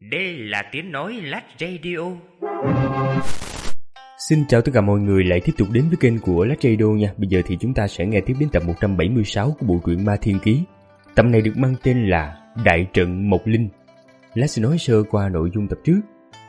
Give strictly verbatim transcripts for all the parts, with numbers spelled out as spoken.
Đây là tiếng nói Lát Radio. Xin chào tất cả mọi người lại tiếp tục đến với kênh của Lát Radio nha. Bây giờ thì chúng ta sẽ nghe tiếp đến tập một trăm bảy mươi sáu của bộ truyện Ma Thiên Ký. Tập này được mang tên là Đại trận Mộc Linh. Lát sẽ nói sơ qua nội dung tập trước.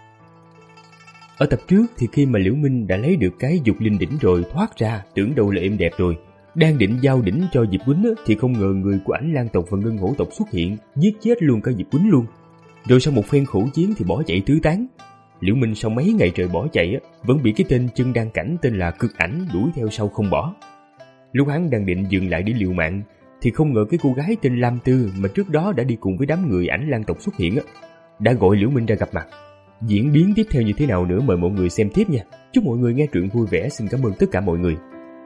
Ở tập trước thì khi mà Liễu Minh đã lấy được cái dục linh đỉnh rồi thoát ra, tưởng đâu là êm đẹp rồi, đang định giao đỉnh cho Diệp Quýnh thì không ngờ người của Ảnh Lang tộc và Ngân Hổ tộc xuất hiện, giết chết luôn cả Diệp Quýnh luôn. Rồi sau một phen khổ chiến thì bỏ chạy tứ tán. Liễu Minh sau mấy ngày trời bỏ chạy vẫn bị cái tên chân đan cảnh tên là Cực Ảnh đuổi theo sau không bỏ. Lúc hắn đang định dừng lại để liều mạng thì không ngờ cái cô gái tên Lam Tư mà trước đó đã đi cùng với đám người Ảnh Lang tộc xuất hiện đã gọi Liễu Minh ra gặp mặt. Diễn biến tiếp theo như thế nào nữa mời mọi người xem tiếp nha. Chúc mọi người nghe truyện vui vẻ. Xin cảm ơn tất cả mọi người.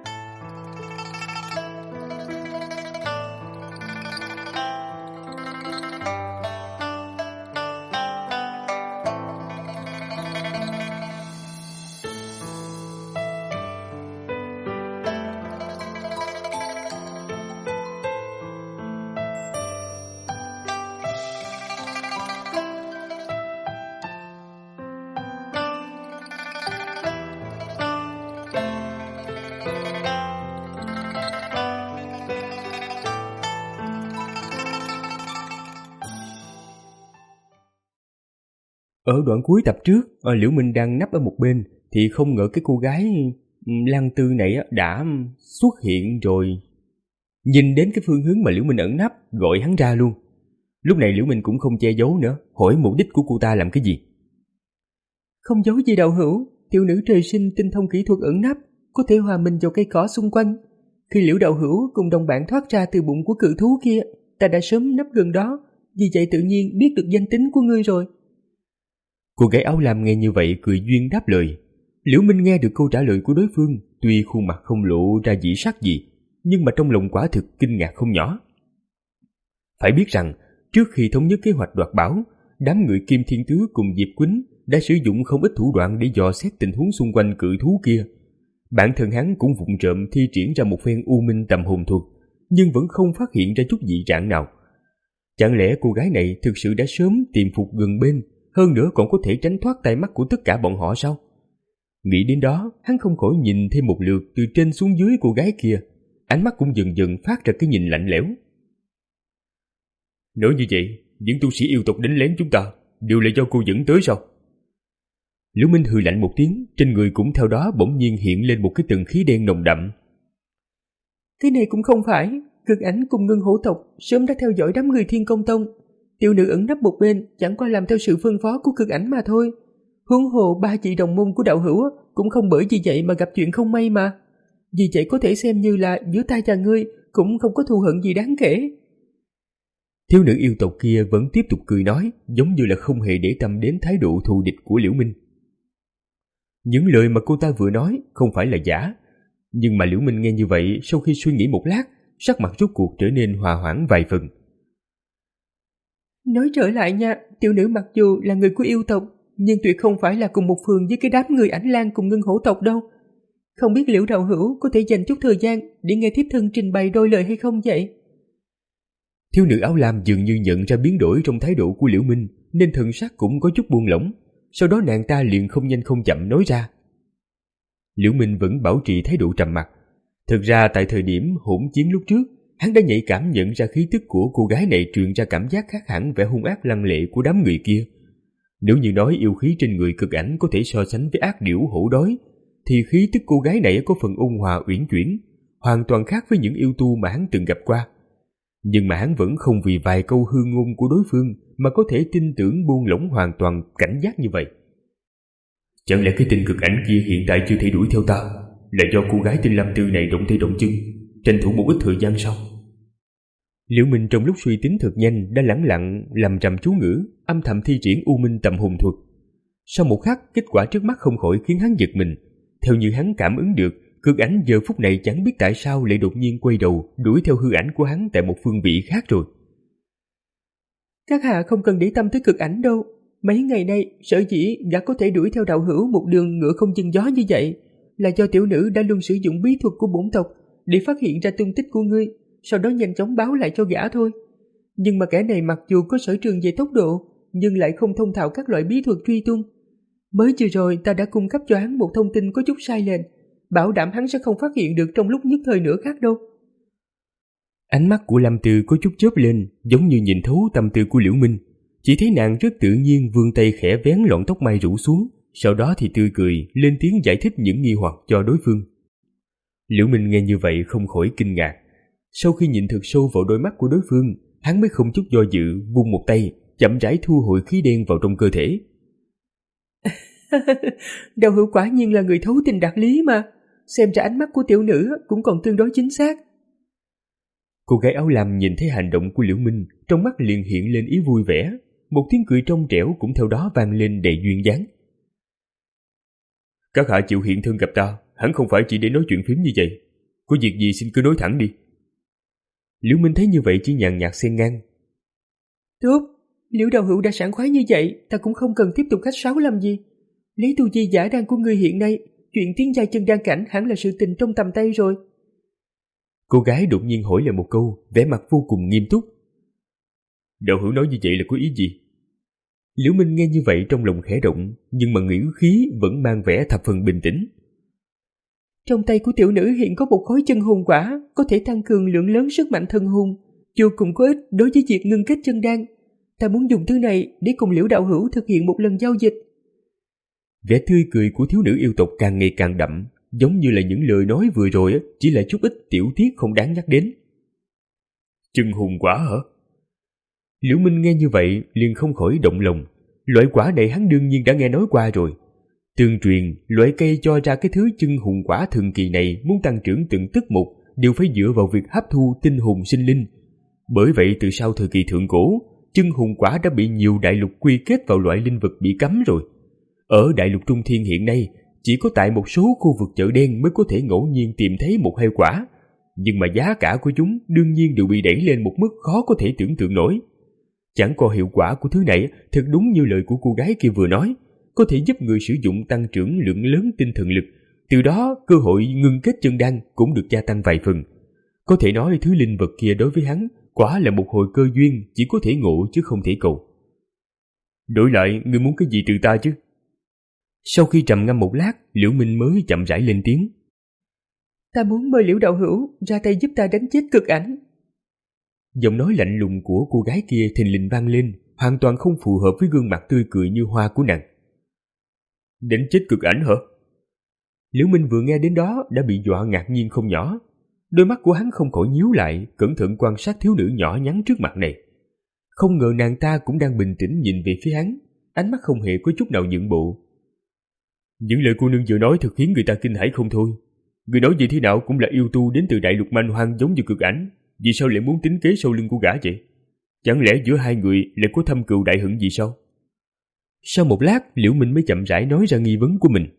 Ở đoạn cuối tập trước, Liễu Minh đang nấp ở một bên thì không ngờ cái cô gái Lan Tư này đã xuất hiện rồi. Nhìn đến cái phương hướng mà Liễu Minh ẩn nấp, gọi hắn ra luôn. Lúc này Liễu Minh cũng không che giấu nữa, hỏi mục đích của cô ta làm cái gì. Không giấu gì đạo hữu, tiểu nữ trời sinh tinh thông kỹ thuật ẩn nấp, có thể hòa mình vào cây cỏ xung quanh. Khi Liễu đạo hữu cùng đồng bạn thoát ra từ bụng của cự thú kia, ta đã sớm nấp gần đó, vì vậy tự nhiên biết được danh tính của ngươi rồi. Cô gái áo lam nghe như vậy cười duyên đáp lời. Liễu Minh nghe được câu trả lời của đối phương, tuy khuôn mặt không lộ ra dị sắc gì, nhưng mà trong lòng quả thực kinh ngạc không nhỏ. Phải biết rằng, trước khi thống nhất kế hoạch đoạt bảo, đám người Kim Thiên Tứ cùng Diệp Quýnh đã sử dụng không ít thủ đoạn để dò xét tình huống xung quanh cự thú kia. Bản thân hắn cũng vụng trộm thi triển ra một phen u minh tầm hồn thuật, nhưng vẫn không phát hiện ra chút dị trạng nào. Chẳng lẽ cô gái này thực sự đã sớm tìm phục gần bên, hơn nữa còn có thể tránh thoát tay mắt của tất cả bọn họ sao? Nghĩ đến đó, hắn không khỏi nhìn thêm một lượt từ trên xuống dưới cô gái kia, ánh mắt cũng dần dần phát ra cái nhìn lạnh lẽo. Nói như vậy, những tu sĩ yêu tộc đánh lén chúng ta đều là do cô dẫn tới sao? Liễu Minh hừ lạnh một tiếng, trên người cũng theo đó bỗng nhiên hiện lên một cái tầng khí đen nồng đậm. Cái này cũng không phải, Cực Ảnh cùng Ngân Hổ tộc sớm đã theo dõi đám người Thiên Công Tông. Tiểu nữ ẩn nấp một bên chẳng qua làm theo sự phân phó của Cực Ảnh mà thôi. Huống hồ ba chị đồng môn của đạo hữu cũng không bởi vì vậy mà gặp chuyện không may mà. Vì vậy có thể xem như là giữa ta và ngươi cũng không có thù hận gì đáng kể. Thiếu nữ yêu tộc kia vẫn tiếp tục cười nói, giống như là không hề để tâm đến thái độ thù địch của Liễu Minh. Những lời mà cô ta vừa nói không phải là giả, nhưng mà Liễu Minh nghe như vậy sau khi suy nghĩ một lát, sắc mặt rốt cuộc trở nên hòa hoãn vài phần. Nói trở lại nha, tiểu nữ mặc dù là người của yêu tộc, nhưng tuyệt không phải là cùng một phường với cái đám người Ảnh Lang cùng Ngân Hổ tộc đâu. Không biết Liễu đạo hữu có thể dành chút thời gian để nghe thiếp thân trình bày đôi lời hay không vậy? Thiếu nữ áo lam dường như nhận ra biến đổi trong thái độ của Liễu Minh, nên thần sắc cũng có chút buông lỏng. Sau đó nàng ta liền không nhanh không chậm nói ra. Liễu Minh vẫn bảo trì thái độ trầm mặc. Thực ra tại thời điểm hỗn chiến lúc trước, hắn đã nhạy cảm nhận ra khí tức của cô gái này truyền ra cảm giác khác hẳn vẻ hung ác lăng lệ của đám người kia. Nếu như nói yêu khí trên người Cực Ảnh có thể so sánh với ác điểu hổ đói, thì khí tức cô gái này có phần ôn hòa uyển chuyển, hoàn toàn khác với những yêu tu mà hắn từng gặp qua. Nhưng mà hắn vẫn không vì vài câu hư ngôn của đối phương mà có thể tin tưởng buông lỏng hoàn toàn cảnh giác như vậy. Chẳng lẽ cái tên Cực Ảnh kia hiện tại chưa thể đuổi theo ta, là do cô gái tên Lam Tư này động tay động chân, tranh thủ một ít thời gian sau? Liễu Minh trong lúc suy tính thật nhanh đã lẳng lặng lầm rầm chú ngữ, âm thầm thi triển u minh tầm hồn thuật. Sau một khắc, kết quả trước mắt không khỏi khiến hắn giật mình. Theo như hắn cảm ứng được, Cực Ảnh giờ phút này chẳng biết tại sao lại đột nhiên quay đầu đuổi theo hư ảnh của hắn tại một phương vị khác rồi. Các hạ không cần để tâm tới Cực Ảnh đâu. Mấy ngày nay sở dĩ đã có thể đuổi theo đạo hữu một đường ngựa không chừng gió như vậy là do tiểu nữ đã luôn sử dụng bí thuật của bổn tộc để phát hiện ra tung tích của ngươi, sau đó nhanh chóng báo lại cho gã thôi. Nhưng mà kẻ này mặc dù có sở trường về tốc độ, nhưng lại không thông thạo các loại bí thuật truy tung. Mới vừa rồi ta đã cung cấp cho hắn một thông tin có chút sai lệch, bảo đảm hắn sẽ không phát hiện được trong lúc nhất thời nữa khác đâu. Ánh mắt của Lâm Tư có chút chớp lên, giống như nhìn thấu tâm tư của Liễu Minh. Chỉ thấy nàng rất tự nhiên vươn tay khẽ vén lọn tóc mai rủ xuống, sau đó thì tươi cười, lên tiếng giải thích những nghi hoặc cho đối phương. Liễu Minh nghe như vậy không khỏi kinh ngạc. Sau khi nhìn thật sâu vào đôi mắt của đối phương, hắn mới không chút do dự, vung một tay, chậm rãi thu hồi khí đen vào trong cơ thể. Đạo hữu quả nhiên là người thấu tình đạt lý mà, xem ra ánh mắt của tiểu nữ cũng còn tương đối chính xác. Cô gái áo lam nhìn thấy hành động của Liễu Minh, trong mắt liền hiện lên ý vui vẻ, một tiếng cười trong trẻo cũng theo đó vang lên đầy duyên dáng. Các hạ chịu hiện thân gặp ta, hẳn không phải chỉ để nói chuyện phím như vậy. Có việc gì xin cứ nói thẳng đi. Liễu Minh thấy như vậy chỉ nhàn nhạt xen ngang. Tốt, Liễu đạo hữu đã sảng khoái như vậy, ta cũng không cần tiếp tục khách sáo làm gì. Lấy tu vi giả đan của ngươi hiện nay, chuyện tiến giai chân đan cảnh hẳn là sự tình trong tầm tay rồi. Cô gái đột nhiên hỏi lại một câu, vẻ mặt vô cùng nghiêm túc. Đạo hữu nói như vậy là có ý gì? Liễu Minh nghe như vậy trong lòng khẽ động, nhưng mà ngữ khí vẫn mang vẻ thập phần bình tĩnh. Trong tay của tiểu nữ hiện có một khối chân hồn quả, có thể tăng cường lượng lớn sức mạnh thân hồn, vô cùng có ích đối với việc ngưng kết chân đan. Ta muốn dùng thứ này để cùng Liễu đạo hữu thực hiện một lần giao dịch. Vẻ tươi cười của thiếu nữ yêu tộc càng ngày càng đậm, giống như là những lời nói vừa rồi chỉ là chút ít tiểu tiết không đáng nhắc đến. Chân hồn quả hả? Liễu Minh nghe như vậy liền không khỏi động lòng. Loại quả này hắn đương nhiên đã nghe nói qua rồi. Tương truyền, loại cây cho ra cái thứ chân hồn quả thần kỳ này muốn tăng trưởng từng tức một đều phải dựa vào việc hấp thu tinh hồn sinh linh. Bởi vậy từ sau thời kỳ thượng cổ, chân hồn quả đã bị nhiều đại lục quy kết vào loại linh vật bị cấm rồi. Ở đại lục Trung Thiên hiện nay, chỉ có tại một số khu vực chợ đen mới có thể ngẫu nhiên tìm thấy một hai quả, nhưng mà giá cả của chúng đương nhiên đều bị đẩy lên một mức khó có thể tưởng tượng nổi. Chẳng qua hiệu quả của thứ này thật đúng như lời của cô gái kia vừa nói, có thể giúp người sử dụng tăng trưởng lượng lớn tinh thần lực, từ đó cơ hội ngưng kết chân đan cũng được gia tăng vài phần. Có thể nói thứ linh vật kia đối với hắn quả là một hồi cơ duyên chỉ có thể ngộ chứ không thể cầu. Đổi lại, ngươi muốn cái gì từ ta chứ? Sau khi trầm ngâm một lát, Liễu Minh mới chậm rãi lên tiếng. Ta muốn mời Liễu đạo hữu ra tay giúp ta đánh chết cực ảnh. Giọng nói lạnh lùng của cô gái kia thình lình vang lên, hoàn toàn không phù hợp với gương mặt tươi cười như hoa của nàng. Đánh chết cực ảnh hả? Liễu Minh vừa nghe đến đó đã bị dọa ngạc nhiên không nhỏ. Đôi mắt của hắn không khỏi nhíu lại, cẩn thận quan sát thiếu nữ nhỏ nhắn trước mặt này. Không ngờ nàng ta cũng đang bình tĩnh nhìn về phía hắn, ánh mắt không hề có chút nào nhượng bộ. Những lời cô nương vừa nói thật khiến người ta kinh hãi không thôi. Người nói gì thế nào cũng là yêu tu đến từ đại lục man hoang giống như cực ảnh, vì sao lại muốn tính kế sau lưng của gã vậy? Chẳng lẽ giữa hai người lại có thâm cừu đại hận gì sao? Sau một lát, Liễu Minh mới chậm rãi nói ra nghi vấn của mình.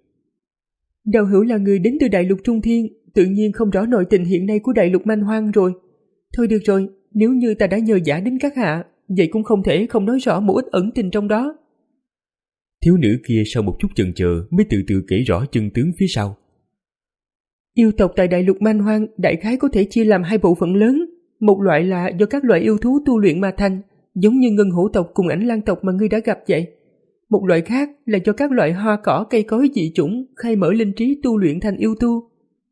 Đạo hữu là người đến từ đại lục Trung Thiên, tự nhiên không rõ nội tình hiện nay của đại lục man hoang rồi. Thôi được rồi, nếu như ta đã nhờ giả đến các hạ, vậy cũng không thể không nói rõ một ít ẩn tình trong đó. Thiếu nữ kia sau một chút chần chờ mới từ từ kể rõ chân tướng phía sau. Yêu tộc tại đại lục man hoang đại khái có thể chia làm hai bộ phận lớn. Một loại là do các loại yêu thú tu luyện mà thành, giống như ngân hổ tộc cùng ảnh lang tộc mà ngươi đã gặp vậy. Một loại khác là do các loại hoa cỏ cây cối dị chủng khai mở linh trí tu luyện thành yêu tu.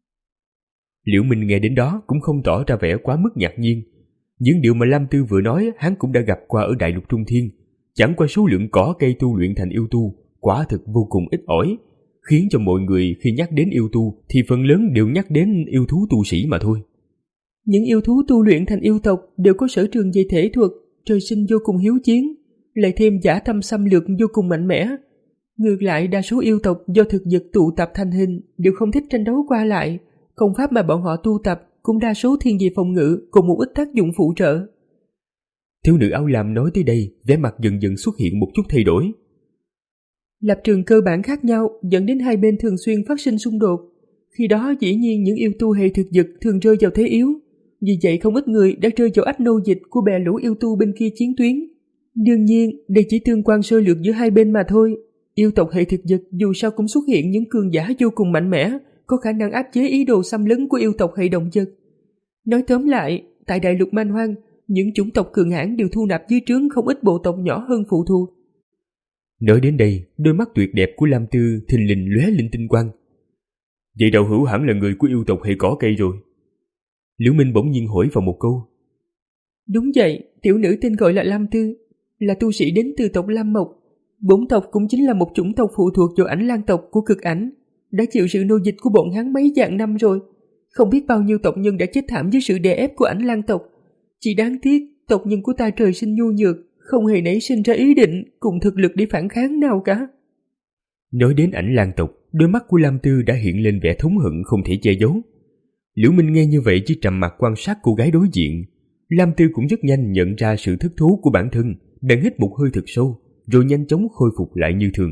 Liễu Minh nghe đến đó cũng không tỏ ra vẻ quá mức ngạc nhiên. Những điều mà Lam Tư vừa nói hắn cũng đã gặp qua ở đại lục Trung Thiên. Chẳng qua số lượng cỏ cây tu luyện thành yêu tu quả thực vô cùng ít ỏi, khiến cho mọi người khi nhắc đến yêu tu thì phần lớn đều nhắc đến yêu thú tu sĩ mà thôi. Những yêu thú tu luyện thành yêu tộc đều có sở trường về thể thuật, trời sinh vô cùng hiếu chiến, lại thêm dã tâm xâm lược vô cùng mạnh mẽ. Ngược lại đa số yêu tộc do thực vật tụ tập thành hình đều không thích tranh đấu qua lại, công pháp mà bọn họ tu tập cũng đa số thiên về phòng ngự cùng một ít tác dụng phụ trợ. Thiếu nữ áo lam nói tới đây, vẻ mặt dần dần xuất hiện một chút thay đổi. Lập trường cơ bản khác nhau dẫn đến hai bên thường xuyên phát sinh xung đột. Khi đó dĩ nhiên những yêu tu hệ thực vật thường rơi vào thế yếu. Vì vậy không ít người đã rơi vào ách nô dịch của bè lũ yêu tu bên kia chiến tuyến. Đương nhiên, đây chỉ tương quan sơ lược giữa hai bên mà thôi. Yêu tộc hệ thực vật dù sao cũng xuất hiện những cường giả vô cùng mạnh mẽ, có khả năng áp chế ý đồ xâm lấn của yêu tộc hệ động vật. Nói tóm lại, tại đại lục man hoang, Những chủng tộc cường hãn đều thu nạp dưới trướng không ít bộ tộc nhỏ hơn phụ thuộc. Nói đến đây, đôi mắt tuyệt đẹp của Lam Tư thình lình lóe lên tinh quang. Vậy đạo hữu hẳn là người của yêu tộc hệ cỏ cây rồi. Liễu Minh bỗng nhiên hỏi vào một câu. Đúng vậy, tiểu nữ tên gọi là Lam Tư, là tu sĩ đến từ tộc Lam Mộc. Bổn tộc cũng chính là một chủng tộc phụ thuộc vào Ảnh Lang tộc của Cực Ảnh, đã chịu sự nô dịch của bọn hắn mấy vạn năm rồi. Không biết bao nhiêu tộc nhân đã chết thảm dưới sự đè ép của Ảnh Lang tộc. Chỉ đáng tiếc, tộc nhân của ta trời sinh nhu nhược, không hề nảy sinh ra ý định cùng thực lực để phản kháng nào cả. Nói đến Ảnh Lang tộc, đôi mắt của Lam Tư đã hiện lên vẻ thống hận không thể che giấu. Liễu Minh nghe như vậy chỉ trầm mặc quan sát cô gái đối diện. Lam Tư cũng rất nhanh nhận ra sự thất thú của bản thân, bèn hít một hơi thật sâu, rồi nhanh chóng khôi phục lại như thường.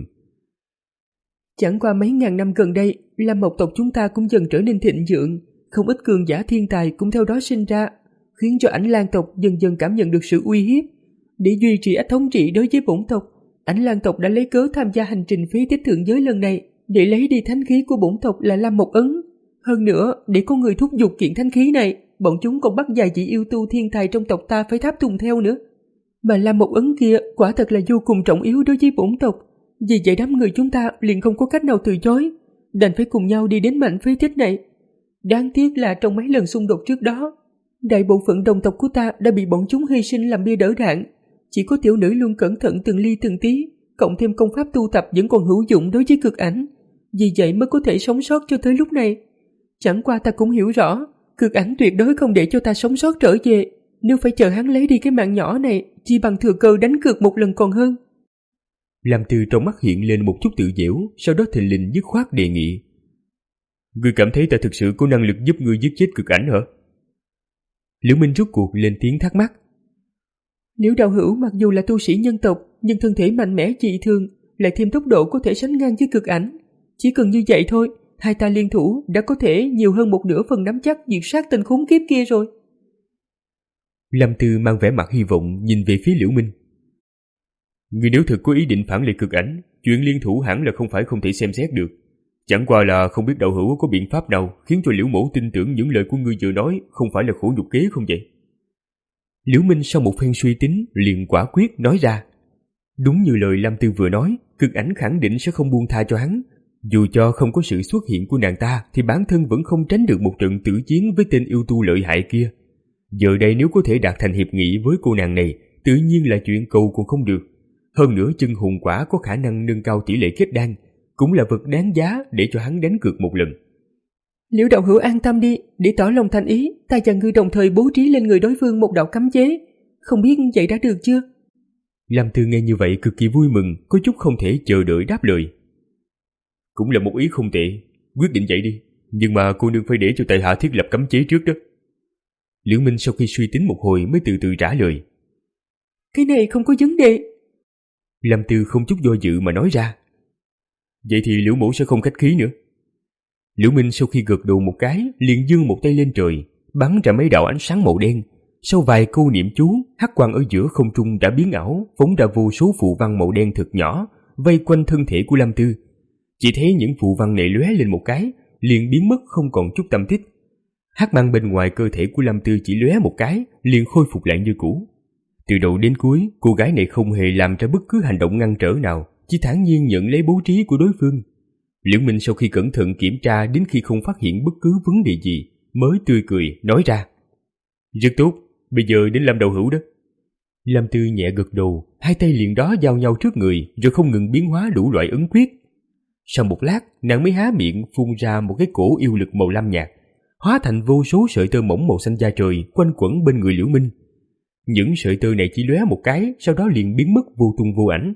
Chẳng qua mấy ngàn năm gần đây, Lam Mộc tộc chúng ta cũng dần trở nên thịnh vượng, không ít cường giả thiên tài cũng theo đó sinh ra, khiến cho Ảnh Lang tộc dần dần cảm nhận được sự uy hiếp. Để duy trì ách thống trị đối với bổn tộc, Ảnh Lang tộc đã lấy cớ tham gia hành trình phế tích thượng giới lần này để lấy đi thánh khí của bổn tộc là Lam Mộc Ấn. Hơn nữa, để có người thúc giục kiện thánh khí này, bọn chúng còn bắt vài vị yêu tu thiên tài trong tộc ta phải tháp tùng theo nữa. Mà Lam Mộc Ấn kia quả thật là vô cùng trọng yếu đối với bổn tộc. Vì vậy đám người chúng ta liền không có cách nào từ chối, đành phải cùng nhau đi đến mảnh phế tích này. Đáng tiếc là trong mấy lần xung đột trước đó, đại bộ phận đồng tộc của ta đã bị bọn chúng hy sinh làm bia đỡ đạn. Chỉ có tiểu nữ luôn cẩn thận từng ly từng tí, cộng thêm công pháp tu tập vẫn còn hữu dụng đối với Cực Ảnh. Vì vậy mới có thể sống sót cho tới lúc này. Chẳng qua ta cũng hiểu rõ, Cực Ảnh tuyệt đối không để cho ta sống sót trở về. Nếu phải chờ hắn lấy đi cái mạng nhỏ này, chỉ bằng thừa cơ đánh cược một lần còn hơn. Lam Tư trong mắt hiện lên một chút tự giễu, sau đó thình lình dứt khoát đề nghị. Ngươi cảm thấy ta thực sự có năng lực giúp ngươi giết chết Cực Ảnh hả? Liễu Minh rút cuộc lên tiếng thắc mắc. Liễu đạo hữu mặc dù là tu sĩ nhân tộc, nhưng thân thể mạnh mẽ dị thường, lại thêm tốc độ có thể sánh ngang với Cực Ảnh. Chỉ cần như vậy thôi, hai ta liên thủ đã có thể nhiều hơn một nửa phần nắm chắc diệt sát tên khốn kiếp kia rồi. Lam Tư mang vẻ mặt hy vọng nhìn về phía Liễu Minh. Ngươi nếu thực có ý định phản lại Cực Ảnh, chuyện liên thủ hẳn là không phải không thể xem xét được. Chẳng qua là không biết đạo hữu có biện pháp nào khiến cho Liễu mẫu tin tưởng những lời của ngươi vừa nói không phải là khổ nhục kế không vậy? Liễu Minh sau một phen suy tính liền quả quyết nói ra. Đúng như lời Lam Tư vừa nói, Cực Ảnh khẳng định sẽ không buông tha cho hắn. Dù cho không có sự xuất hiện của nàng ta thì bản thân vẫn không tránh được một trận tử chiến với tên yêu tu lợi hại kia. Giờ đây nếu có thể đạt thành hiệp nghị với cô nàng này, tự nhiên là chuyện cầu còn không được. Hơn nữa chân hồn quả có khả năng nâng cao tỷ lệ kết đan, cũng là vật đáng giá để cho hắn đánh cược một lần. Liễu đạo hữu an tâm đi, để tỏ lòng thành ý, ta và ngươi đồng thời bố trí lên người đối phương một đạo cấm chế. Không biết vậy đã được chưa? Lam Tư nghe như vậy cực kỳ vui mừng, có chút không thể chờ đợi đáp lời. Cũng là một ý không tệ, quyết định vậy đi. Nhưng mà cô nương phải để cho tại hạ thiết lập cấm chế trước đó. Liễu Minh sau khi suy tính một hồi mới từ từ trả lời. Cái này không có vấn đề. Lam Tư không chút do dự mà nói ra. Vậy thì Liễu mẫu sẽ không khách khí nữa. Liễu Minh sau khi gật đầu một cái, liền giương một tay lên trời, bắn ra mấy đạo ánh sáng màu đen. Sau vài câu niệm chú, hắc quang ở giữa không trung đã biến ảo, phóng ra vô số phù văn màu đen thật nhỏ, vây quanh thân thể của Lam Tư. Chỉ thấy những phù văn này lóe lên một cái, liền biến mất không còn chút tâm tích. Hắc mang bên ngoài cơ thể của Lam Tư chỉ lóe một cái, liền khôi phục lại như cũ. Từ đầu đến cuối, cô gái này không hề làm ra bất cứ hành động ngăn trở nào, chỉ thản nhiên nhận lấy bố trí của đối phương. Liễu Minh sau khi cẩn thận kiểm tra đến khi không phát hiện bất cứ vấn đề gì, mới tươi cười nói ra. Rất tốt, bây giờ đến Lam đạo hữu đó. Lam Tư nhẹ gật đầu, hai tay liền đó giao nhau trước người, rồi không ngừng biến hóa đủ loại ấn quyết. Sau một lát, nàng mới há miệng phun ra một cái cổ yêu lực màu lam nhạt, hóa thành vô số sợi tơ mỏng màu xanh da trời quanh quẩn bên người Liễu Minh. Những sợi tơ này chỉ lóe một cái, sau đó liền biến mất vô tung vô ảnh.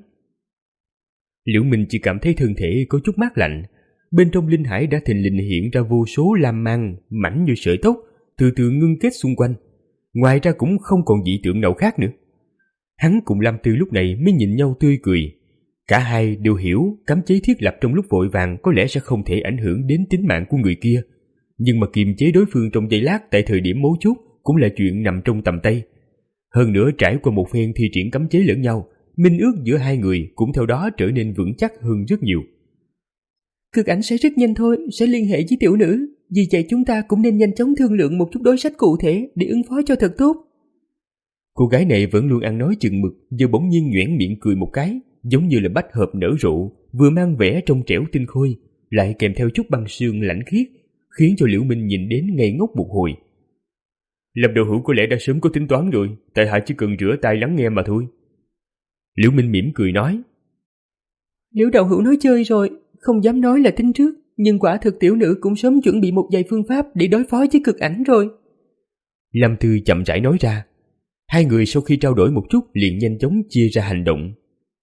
Liễu Minh chỉ cảm thấy thân thể có chút mát lạnh, bên trong linh hải đã thình lình hiện ra vô số lam mang mảnh như sợi tóc, từ từ ngưng kết xung quanh. Ngoài ra cũng không còn dị tượng nào khác nữa. Hắn cùng Lam Tư lúc này mới nhìn nhau tươi cười. Cả hai đều hiểu cấm chế thiết lập trong lúc vội vàng có lẽ sẽ không thể ảnh hưởng đến tính mạng của người kia, nhưng mà kiềm chế đối phương trong giây lát tại thời điểm mấu chốt cũng là chuyện nằm trong tầm tay. Hơn nữa trải qua một phen thi triển cấm chế lẫn nhau, minh ước giữa hai người cũng theo đó trở nên vững chắc hơn rất nhiều. Cực Ảnh sẽ rất nhanh thôi, sẽ liên hệ với tiểu nữ, vì vậy chúng ta cũng nên nhanh chóng thương lượng một chút đối sách cụ thể để ứng phó cho thật tốt. Cô gái này vẫn luôn ăn nói chừng mực, giờ bỗng nhiên nhoẻn miệng cười một cái, giống như là bách hợp nở rộ, vừa mang vẻ trong trẻo tinh khôi, lại kèm theo chút băng sương lãnh khiết, khiến cho Liễu Minh nhìn đến ngây ngốc một hồi. Lâm đạo hữu có lẽ đã sớm có tính toán rồi, tại hạ chỉ cần rửa tai lắng nghe mà thôi. Liễu Minh mỉm cười nói. Liễu đạo hữu nói chơi rồi, không dám nói là tính trước, nhưng quả thực tiểu nữ cũng sớm chuẩn bị một vài phương pháp để đối phó với cực ảnh rồi. Lâm Tư chậm rãi nói ra. Hai người sau khi trao đổi một chút liền nhanh chóng chia ra hành động.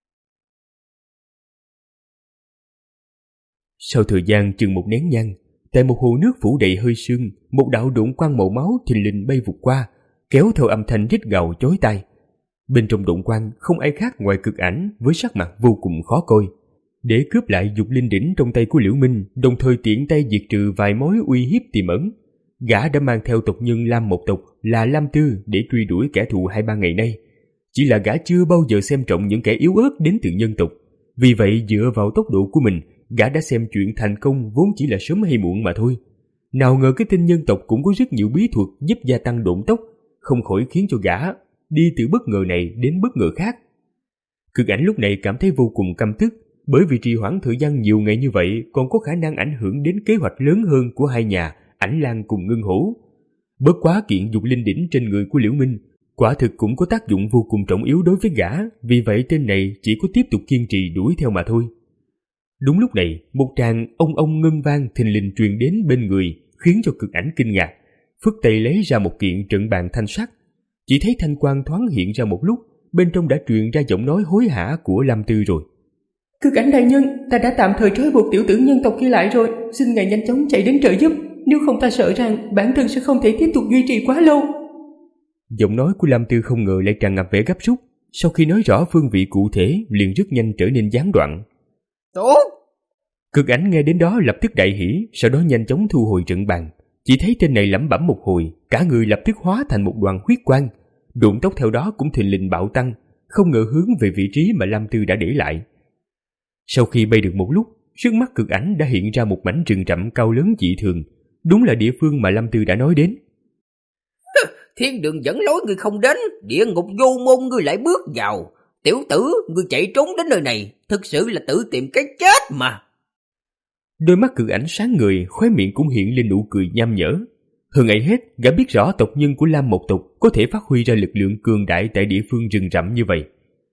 Sau thời gian chừng một nén nhang, tại một hồ nước phủ đầy hơi sương, một đạo độn quang màu máu thình lình bay vụt qua, kéo theo âm thanh rít gào chói tai. Bên trong độn quang không ai khác ngoài cực ảnh với sắc mặt vô cùng khó coi. Để cướp lại dục linh đỉnh trong tay của Liễu Minh, đồng thời tiện tay diệt trừ vài mối uy hiếp tiềm ẩn, gã đã mang theo tộc nhân Lam một tộc là Lam Tư để truy đuổi kẻ thù hai ba ngày nay. Chỉ là gã chưa bao giờ xem trọng những kẻ yếu ớt đến từ nhân tộc, vì vậy dựa vào tốc độ của mình, gã đã xem chuyện thành công vốn chỉ là sớm hay muộn mà thôi. Nào ngờ cái tên nhân tộc cũng có rất nhiều bí thuật giúp gia tăng độn tốc, không khỏi khiến cho gã đi từ bất ngờ này đến bất ngờ khác. Cực ảnh lúc này cảm thấy vô cùng căm tức, bởi vì trì hoãn thời gian nhiều ngày như vậy còn có khả năng ảnh hưởng đến kế hoạch lớn hơn của hai nhà, Ảnh Lang cùng Ngân Hổ. Bất quá kiện dục linh đỉnh trên người của Liễu Minh quả thực cũng có tác dụng vô cùng trọng yếu đối với gã, vì vậy tên này chỉ có tiếp tục kiên trì đuổi theo mà thôi. Đúng lúc này, một tràng ông ông ngân vang thình lình truyền đến bên người, khiến cho cực ảnh kinh ngạc, phất tay lấy ra một kiện trận bàn thanh sắt. Chỉ thấy thanh quang thoáng hiện ra một lúc, bên trong đã truyền ra giọng nói hối hả của Lam Tư rồi. Cực ảnh đại nhân, ta đã tạm thời trói buộc tiểu tử nhân tộc kia lại rồi, xin ngài nhanh chóng chạy đến trợ giúp, nếu không ta sợ rằng bản thân sẽ không thể tiếp tục duy trì quá lâu. Giọng nói của Lam Tư không ngờ lại tràn ngập vẻ gấp rút, sau khi nói rõ phương vị cụ thể liền rất nhanh trở nên gián đoạn. Tốt! Cực ảnh nghe đến đó lập tức đại hỉ, sau đó nhanh chóng thu hồi trận bàn. Chỉ thấy tên này lẩm bẩm một hồi, cả người lập tức hóa thành một đoàn huyết quang, độn tốc theo đó cũng thình lình bạo tăng, không ngờ hướng về vị trí mà Lam Tư đã để lại. Sau khi bay được một lúc, trước mắt cực ảnh đã hiện ra một mảnh rừng rậm cao lớn dị thường, đúng là địa phương mà Lam Tư đã nói đến. Thiên đường dẫn lối người không đến, địa ngục vô môn người lại bước vào. Tiểu tử, người chạy trốn đến nơi này, thực sự là tự tìm cái chết mà. Đôi mắt cực ảnh sáng người, khóe miệng cũng hiện lên nụ cười nham nhở. Hơn ai hết, gã biết rõ tộc nhân của Lam một tộc có thể phát huy ra lực lượng cường đại tại địa phương rừng rậm như vậy.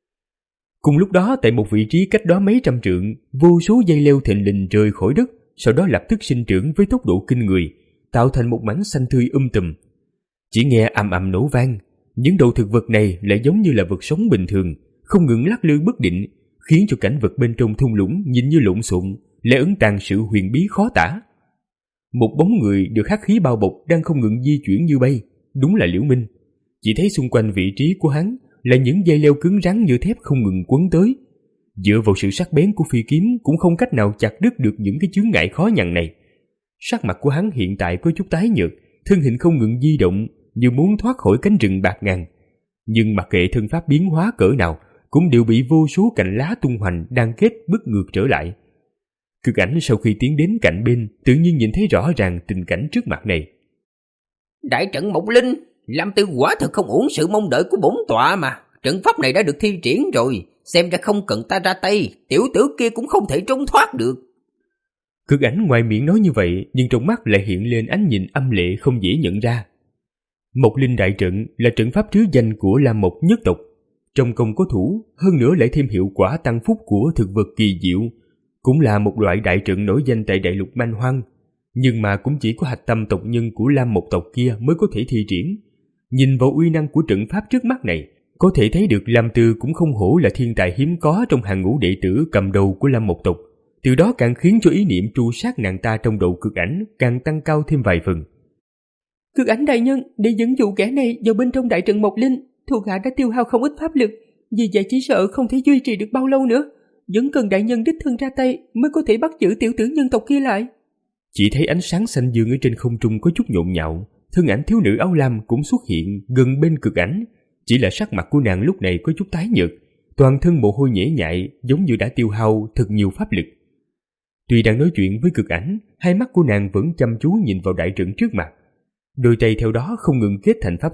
Cùng lúc đó, tại một vị trí cách đó mấy trăm trượng, vô số dây leo thình lình rơi khỏi đất, sau đó lập tức sinh trưởng với tốc độ kinh người, tạo thành một mảnh xanh tươi um tùm. Chỉ nghe ầm ầm nổ vang, những đầu thực vật này lại giống như là vật sống bình thường, không ngừng lắc lư bất định, khiến cho cảnh vật bên trong thung lũng nhìn như lộn xộn, lại ẩn tàng sự huyền bí khó tả. Một bóng người được hắc khí bao bọc đang không ngừng di chuyển như bay, đúng là Liễu Minh. Chỉ thấy xung quanh vị trí của hắn là những dây leo cứng rắn như thép không ngừng quấn tới. Dựa vào sự sắc bén của phi kiếm cũng không cách nào chặt đứt được những cái chướng ngại khó nhằn này. Sắc mặt của hắn hiện tại có chút tái nhợt, thân hình không ngừng di động như muốn thoát khỏi cánh rừng bạc ngàn. Nhưng mặc kệ thân pháp biến hóa cỡ nào, cũng đều bị vô số cành lá tung hoành đan kết bứt ngược trở lại. Cực ảnh sau khi tiến đến cạnh bên, tự nhiên nhìn thấy rõ ràng tình cảnh trước mặt này. Đại trận Mộc Linh, Lam Tư quả thật không uổng sự mong đợi của bổn tọa mà. Trận pháp này đã được thi triển rồi, xem ra không cần ta ra tay, tiểu tử kia cũng không thể trốn thoát được. Cực ảnh ngoài miệng nói như vậy, nhưng trong mắt lại hiện lên ánh nhìn âm lệ không dễ nhận ra. Mộc Linh đại trận là trận pháp trứ danh của Lam Mộc nhất tộc, trong công có thủ, hơn nữa lại thêm hiệu quả tăng phúc của thực vật kỳ diệu, cũng là một loại đại trận nổi danh tại đại lục Man Hoang, nhưng mà cũng chỉ có hạch tâm tộc nhân của Lam Mộc tộc kia mới có thể thi triển. Nhìn vào uy năng của trận pháp trước mắt này, có thể thấy được Lam Tư cũng không hổ là thiên tài hiếm có trong hàng ngũ đệ tử cầm đầu của Lam Mộc tộc, từ đó càng khiến cho ý niệm tru sát nàng ta trong đầu cực ảnh càng tăng cao thêm vài phần. Cực ảnh đại nhân, để dẫn dụ kẻ này vào bên trong đại trận Mộc Linh, thuộc hạ đã tiêu hao không ít pháp lực, vì vậy chỉ sợ không thể duy trì được bao lâu nữa, vẫn cần đại nhân đích thân ra tay mới có thể bắt giữ tiểu tử nhân tộc kia lại. Chỉ thấy ánh sáng xanh dương ở trên không trung có chút nhộn nhạo, thân ảnh thiếu nữ áo lam cũng xuất hiện gần bên cực ảnh, chỉ là sắc mặt của nàng lúc này có chút tái nhợt, toàn thân mồ hôi nhễ nhại, giống như đã tiêu hao thật nhiều pháp lực. Tuy đang nói chuyện với cực ảnh, hai mắt của nàng vẫn chăm chú nhìn vào đại trận trước mặt, đôi tay theo đó không ngừng kết thành pháp quyết,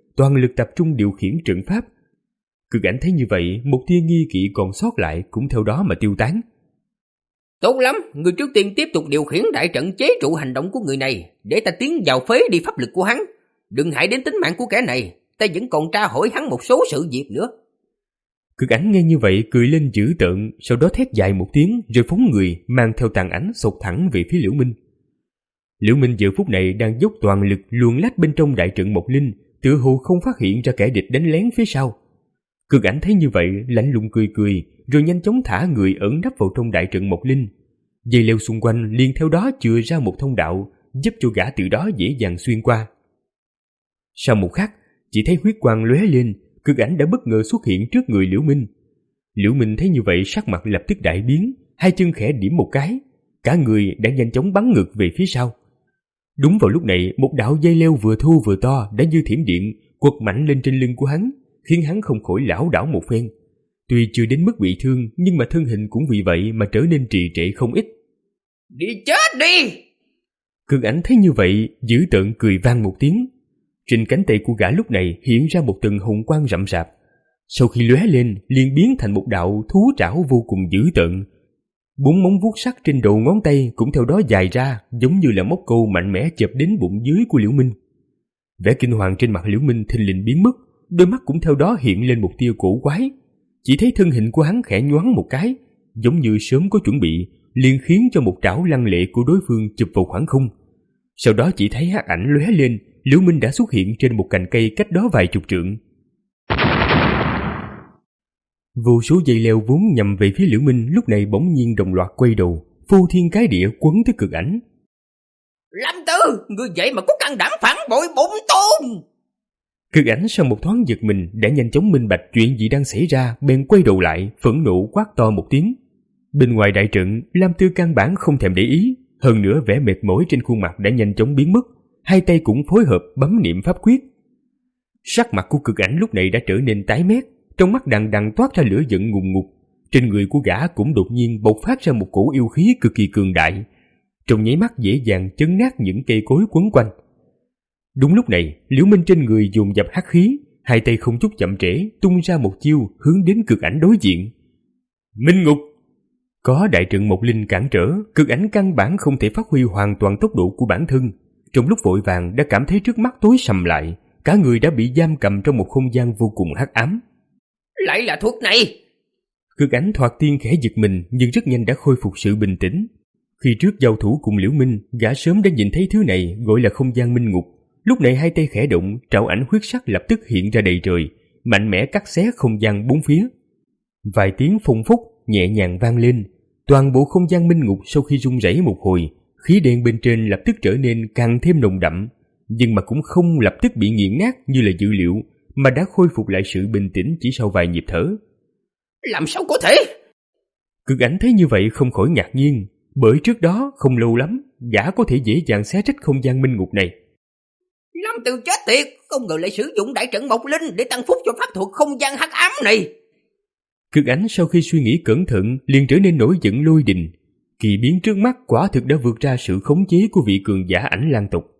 toàn lực tập trung điều khiển trận pháp. Cực ảnh thấy như vậy, một tia nghi kỵ còn sót lại cũng theo đó mà tiêu tán. Tốt lắm, người trước tiên tiếp tục điều khiển đại trận chế trụ hành động của người này, để ta tiến vào phế đi pháp lực của hắn. Đừng hại đến tính mạng của kẻ này, ta vẫn còn tra hỏi hắn một số sự việc nữa. Cực ảnh nghe như vậy cười lên dữ tợn, sau đó thét dài một tiếng rồi phóng người mang theo tàn ảnh xộc thẳng về phía Liễu Minh. Liễu Minh giờ phút này đang dốc toàn lực luồn lách bên trong đại trận Mộc Linh, tựa hồ không phát hiện ra kẻ địch đánh lén phía sau. Cực ảnh thấy như vậy lạnh lùng cười cười, rồi nhanh chóng thả người ẩn nấp vào trong đại trận Mộc Linh. Dây leo xung quanh liền theo đó chừa ra một thông đạo, giúp cho gã từ đó dễ dàng xuyên qua. Sau một khắc, chỉ thấy huyết quang lóe lên, cực ảnh đã bất ngờ xuất hiện trước người Liễu Minh. Liễu Minh thấy như vậy sắc mặt lập tức đại biến, hai chân khẽ điểm một cái, cả người đã nhanh chóng bắn ngược về phía sau. Đúng vào lúc này, một đạo dây leo vừa thô vừa to đã như thiểm điện quật mạnh lên trên lưng của hắn, khiến hắn không khỏi lảo đảo một phen. Tuy chưa đến mức bị thương, nhưng mà thân hình cũng vì vậy mà trở nên trì trệ không ít. Đi chết đi! Cực ảnh thấy như vậy, dữ tợn cười vang một tiếng. Trên cánh tay của gã lúc này hiện ra một tầng hồng quang rậm rạp. Sau khi lóe lên, liền biến thành một đạo thú trảo vô cùng dữ tợn. Bốn móng vuốt sắt trên đầu ngón tay cũng theo đó dài ra, giống như là móc câu mạnh mẽ chộp đến bụng dưới của Liễu Minh. Vẻ kinh hoàng trên mặt Liễu Minh thình lình biến mất, đôi mắt cũng theo đó hiện lên một tia cổ quái. Chỉ thấy thân hình của hắn khẽ nhoáng một cái, giống như sớm có chuẩn bị, liền khiến cho một trảo lăng lệ của đối phương chụp vào khoảng không. Sau đó chỉ thấy hắc ảnh lóe lên, Liễu Minh đã xuất hiện trên một cành cây cách đó vài chục trượng. Vô số dây leo vốn nhằm về phía Liễu Minh lúc này bỗng nhiên đồng loạt quay đầu, phô thiên cái địa quấn tới cực ảnh. Lâm Tư, người vậy mà có can đảm phản bội bổn tôn! Cực ảnh sau một thoáng giật mình đã nhanh chóng minh bạch chuyện gì đang xảy ra, bèn quay đầu lại, phẫn nộ quát to một tiếng. Bên ngoài đại trận, Lam Tư căn bản không thèm để ý, hơn nữa vẻ mệt mỏi trên khuôn mặt đã nhanh chóng biến mất, hai tay cũng phối hợp bấm niệm pháp quyết. Sắc mặt của cực ảnh lúc này đã trở nên tái mét, trong mắt đằng đằng toát ra lửa giận ngùn ngụt, trên người của gã cũng đột nhiên bộc phát ra một cổ yêu khí cực kỳ cường đại, trong nháy mắt dễ dàng chấn nát những cây cối quấn quanh. Đúng lúc này, Liễu Minh trên người dồn dập hắc khí, hai tay không chút chậm trễ tung ra một chiêu hướng đến cực ảnh đối diện. Minh ngục! Có đại trận Mộc Linh cản trở, cực ảnh căn bản không thể phát huy hoàn toàn tốc độ của bản thân. Trong lúc vội vàng đã cảm thấy trước mắt tối sầm lại, cả người đã bị giam cầm trong một không gian vô cùng hắc ám. Lại là thuốc này! Cực ảnh thoạt tiên khẽ giật mình, nhưng rất nhanh đã khôi phục sự bình tĩnh. Khi trước giao thủ cùng Liễu Minh, gã sớm đã nhìn thấy thứ này gọi là không gian minh ngục. Lúc này hai tay khẽ động, trảo ảnh huyết sắc lập tức hiện ra đầy trời, mạnh mẽ cắt xé không gian bốn phía. Vài tiếng phùng phúc nhẹ nhàng vang lên, toàn bộ không gian minh ngục sau khi rung rẩy một hồi, khí đen bên trên lập tức trở nên càng thêm nồng đậm, nhưng mà cũng không lập tức bị nghiền nát như là dự liệu, mà đã khôi phục lại sự bình tĩnh chỉ sau vài nhịp thở. Làm sao có thể? Cực ảnh thấy như vậy không khỏi ngạc nhiên, bởi trước đó không lâu lắm, gã có thể dễ dàng xé rách không gian minh ngục này. Lâm Từ chết tiệt, không ngờ lại sử dụng đại trận Mộc Linh để tăng phúc cho pháp thuật không gian hắc ám này. Cực ảnh sau khi suy nghĩ cẩn thận liền trở nên nổi giận lôi đình. Kỳ biến trước mắt quả thực đã vượt ra sự khống chế của vị cường giả Ảnh Lang tộc.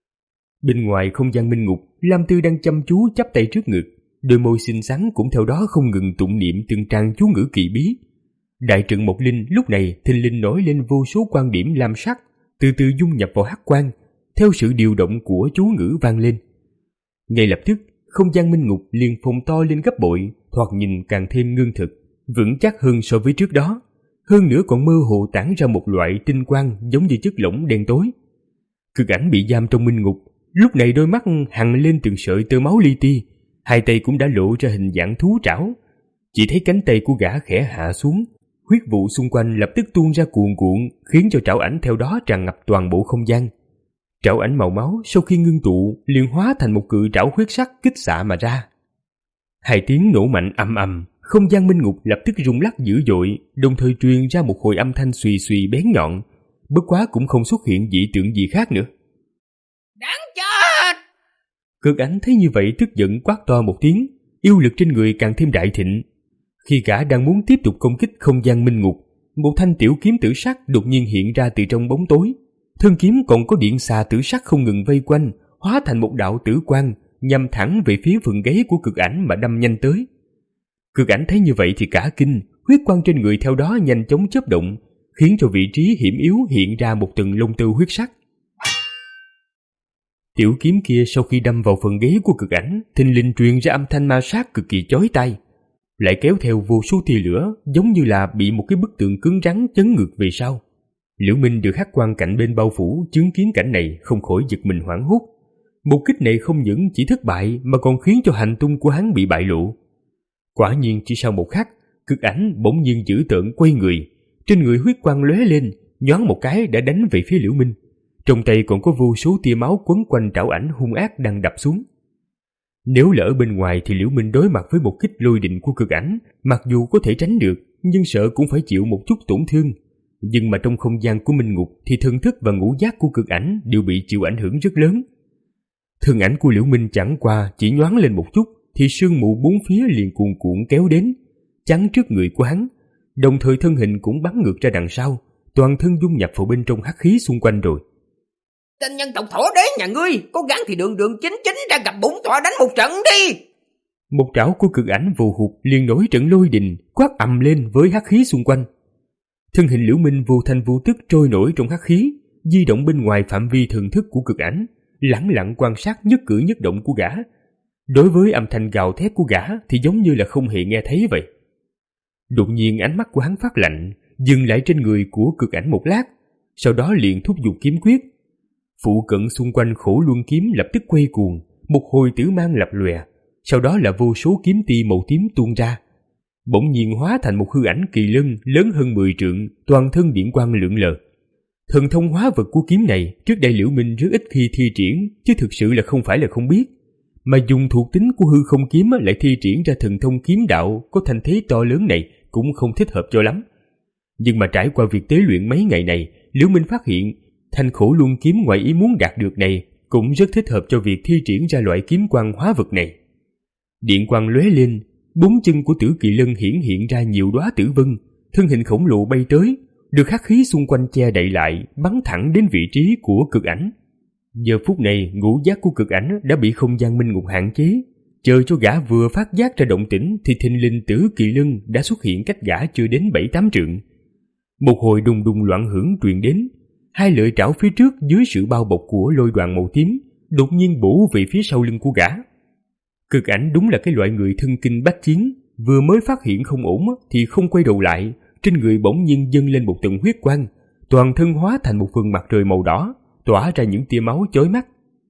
Bên ngoài không gian minh ngục, Lam Tư đang chăm chú chắp tay trước ngực, đôi môi xinh xắn cũng theo đó không ngừng tụng niệm từng trang chú ngữ kỳ bí. Đại trận Mộc Linh lúc này thình lình nổi lên vô số quan điểm lam sắc, từ từ dung nhập vào hắc quang, theo sự điều động của chú ngữ vang lên. Ngay lập tức, không gian minh ngục liền phồng to lên gấp bội, thoạt nhìn càng thêm ngưng thực, vững chắc hơn so với trước đó. Hơn nữa còn mơ hồ tản ra một loại tinh quang giống như chất lỏng đen tối. Cực ảnh bị giam trong minh ngục, lúc này đôi mắt hằn lên từng sợi tơ máu li ti, hai tay cũng đã lộ ra hình dạng thú trảo. Chỉ thấy cánh tay của gã khẽ hạ xuống, huyết vụ xung quanh lập tức tuôn ra cuồn cuộn, khiến cho trảo ảnh theo đó tràn ngập toàn bộ không gian. Trảo ảnh màu máu sau khi ngưng tụ liền hóa thành một cự trảo huyết sắc kích xạ mà ra. Hai tiếng nổ mạnh ầm ầm, không gian minh ngục lập tức rung lắc dữ dội, đồng thời truyền ra một hồi âm thanh xùy xùy bén nhọn, bất quá cũng không xuất hiện dị tượng gì khác nữa. Đáng chết! Cực ảnh thấy như vậy tức giận quát to một tiếng, yêu lực trên người càng thêm đại thịnh. Khi gã đang muốn tiếp tục công kích không gian minh ngục, một thanh tiểu kiếm tử sắc đột nhiên hiện ra từ trong bóng tối. Thân kiếm còn có điện xà tử sắc không ngừng vây quanh, hóa thành một đạo tử quang, nhằm thẳng về phía phần gáy của Cực Ảnh mà đâm nhanh tới. Cực Ảnh thấy như vậy thì cả kinh, huyết quang trên người theo đó nhanh chóng chớp động, khiến cho vị trí hiểm yếu hiện ra một tầng lông tơ huyết sắc. Tiểu kiếm kia sau khi đâm vào phần gáy của Cực Ảnh, thình lình truyền ra âm thanh ma sát cực kỳ chói tai, lại kéo theo vô số tia lửa, giống như là bị một cái bức tượng cứng rắn chấn ngược về sau. Liễu Minh được hắc quang cạnh bên bao phủ, chứng kiến cảnh này không khỏi giật mình hoảng hốt. Một kích này không những chỉ thất bại mà còn khiến cho hành tung của hắn bị bại lộ. Quả nhiên chỉ sau một khắc, Cực Ảnh bỗng nhiên dữ tợn quay người, trên người huyết quang lóe lên, nhoáng một cái đã đánh về phía Liễu Minh. Trong tay còn có vô số tia máu quấn quanh trảo ảnh hung ác đang đập xuống. Nếu lỡ bên ngoài thì Liễu Minh đối mặt với một kích lôi đình của Cực Ảnh, mặc dù có thể tránh được, nhưng sợ cũng phải chịu một chút tổn thương. Nhưng mà trong không gian của Minh Ngục thì thần thức và ngũ giác của Cực Ảnh đều bị chịu ảnh hưởng rất lớn. Thân ảnh của Liễu Minh chẳng qua chỉ nhoáng lên một chút thì sương mù bốn phía liền cuồn cuộn kéo đến, chắn trước người của hắn, đồng thời thân hình cũng bắn ngược ra đằng sau, toàn thân dung nhập vào bên trong hắc khí xung quanh rồi. Tên nhân tộc thổ đế nhà ngươi, cố gắng thì đường đường chính chính ra gặp bổn tọa đánh một trận đi. Một trảo của Cực Ảnh vô hụt liền nổi trận lôi đình, quát ầm lên với hắc khí xung quanh. Thân hình Liễu Minh vô thanh vô tức trôi nổi trong hắc khí, di động bên ngoài phạm vi thần thức của Cực Ảnh, lẳng lặng quan sát nhất cử nhất động của gã. Đối với âm thanh gào thét của gã thì giống như là không hề nghe thấy vậy. Đột nhiên ánh mắt của hắn phát lạnh, dừng lại trên người của Cực Ảnh một lát, sau đó liền thúc giục kiếm quyết. Phụ cận xung quanh khổ luân kiếm lập tức quay cuồng, một hồi tử mang lập lòe, sau đó là vô số kiếm ti màu tím tuôn ra, bỗng nhiên hóa thành một hư ảnh kỳ lân lớn hơn mười trượng, toàn thân điện quang lượn lờ. Thần thông hóa vật của kiếm này trước đây Liễu Minh rất ít khi thi triển, chứ thực sự là không phải là không biết, mà dùng thuộc tính của hư không kiếm lại thi triển ra thần thông kiếm đạo có thành thế to lớn này cũng không thích hợp cho lắm. Nhưng mà trải qua việc tế luyện mấy ngày này, Liễu Minh phát hiện thanh khổ luân kiếm ngoài ý muốn đạt được này cũng rất thích hợp cho việc thi triển ra loại kiếm quang hóa vật này. Điện quang lóe lên, bốn chân của Tử Kỳ Lân hiển hiện ra nhiều đóa tử vân, thân hình khổng lồ bay tới, được hắc khí xung quanh che đậy lại, bắn thẳng đến vị trí của Cực Ảnh. Giờ phút này ngũ giác của Cực Ảnh đã bị không gian minh ngục hạn chế, chờ cho gã vừa phát giác ra động tĩnh thì thình lình Tử Kỳ Lân đã xuất hiện cách gã chưa đến bảy tám trượng. Một hồi đùng đùng loạn hưởng truyền đến, hai lợi trảo phía trước dưới sự bao bọc của lôi đoàn màu tím đột nhiên bổ về phía sau lưng của gã. Cực Ảnh đúng là cái loại người thân kinh bách chiến, vừa mới phát hiện không ổn thì không quay đầu lại, trên người bỗng nhiên dâng lên một tầng huyết quang, toàn thân hóa thành một phần mặt trời màu đỏ, tỏa ra những tia máu chói mắt.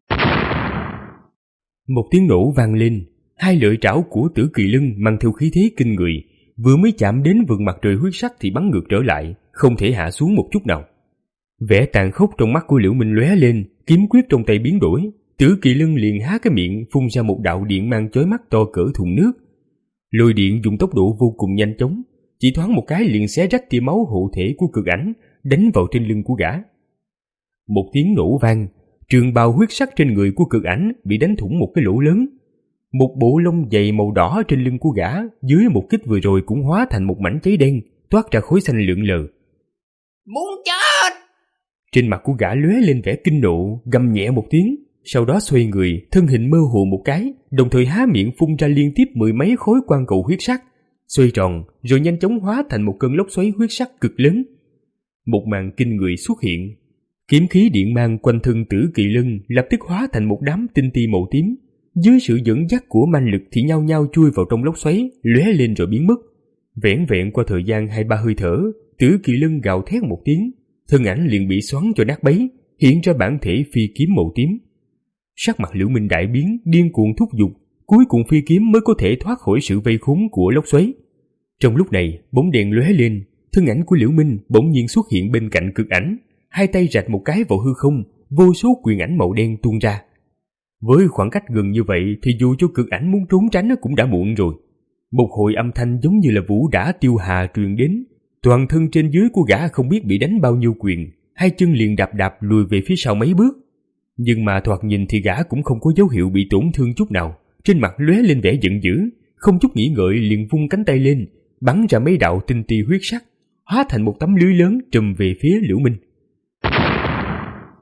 Một tiếng nổ vang lên, hai lợi trảo của Tử Kỳ Lân mang theo khí thế kinh người, vừa mới chạm đến vầng mặt trời huyết sắc thì bắn ngược trở lại, không thể hạ xuống một chút nào. Vẻ tàn khốc trong mắt của Liễu Minh lóe lên, kiếm quyết trong tay biến đổi, Tử Kỳ Lân liền há cái miệng phun ra một đạo điện mang chói mắt to cỡ thùng nước. Lôi điện dùng tốc độ vô cùng nhanh chóng, chỉ thoáng một cái liền xé rách tia máu hộ thể của Cực Ảnh, đánh vào trên lưng của gã. Một tiếng nổ vang, trường bào huyết sắc trên người của Cực Ảnh bị đánh thủng một cái lỗ lớn. Một bộ lông dày màu đỏ trên lưng của gã dưới một kích vừa rồi cũng hóa thành một mảnh cháy đen, toát ra khói xanh lượn lờ. Muốn chết! Trên mặt của gã lóe lên vẻ kinh nộ, gầm nhẹ một tiếng, sau đó xoay người, thân hình mơ hồ một cái, đồng thời há miệng phun ra liên tiếp mười mấy khối quang cầu huyết sắc, xoay tròn rồi nhanh chóng hóa thành một cơn lốc xoáy huyết sắc cực lớn. Một màn kinh người xuất hiện, kiếm khí điện mang quanh thân Tử Kỳ Lân lập tức hóa thành một đám tinh ti màu tím, dưới sự dẫn dắt của manh lực thì nhao nhao chui vào trong lốc xoáy, lóe lên rồi biến mất. Vẻn vẹn qua thời gian hai ba hơi thở, Tử Kỳ Lân gào thét một tiếng, thân ảnh liền bị xoắn cho nát bấy, hiện ra bản thể phi kiếm màu tím. Sắc mặt Liễu Minh đại biến, điên cuồng thúc giục, cuối cùng phi kiếm mới có thể thoát khỏi sự vây khốn của lốc xoáy. Trong lúc này, bóng đèn lóe lên, thân ảnh của Liễu Minh bỗng nhiên xuất hiện bên cạnh Cực Ảnh, hai tay rạch một cái vào hư không, vô số quyền ảnh màu đen tuôn ra. Với khoảng cách gần như vậy thì dù cho Cực Ảnh muốn trốn tránh cũng đã muộn rồi. Một hồi âm thanh giống như là vũ đã tiêu hà truyền đến, toàn thân trên dưới của gã không biết bị đánh bao nhiêu quyền, hai chân liền đạp đạp lùi về phía sau mấy bước. Nhưng mà thoạt nhìn thì gã cũng không có dấu hiệu bị tổn thương chút nào, trên mặt lóe lên vẻ giận dữ, không chút nghĩ ngợi liền vung cánh tay lên, bắn ra mấy đạo tinh ti huyết sắc, hóa thành một tấm lưới lớn trùm về phía Liễu Minh.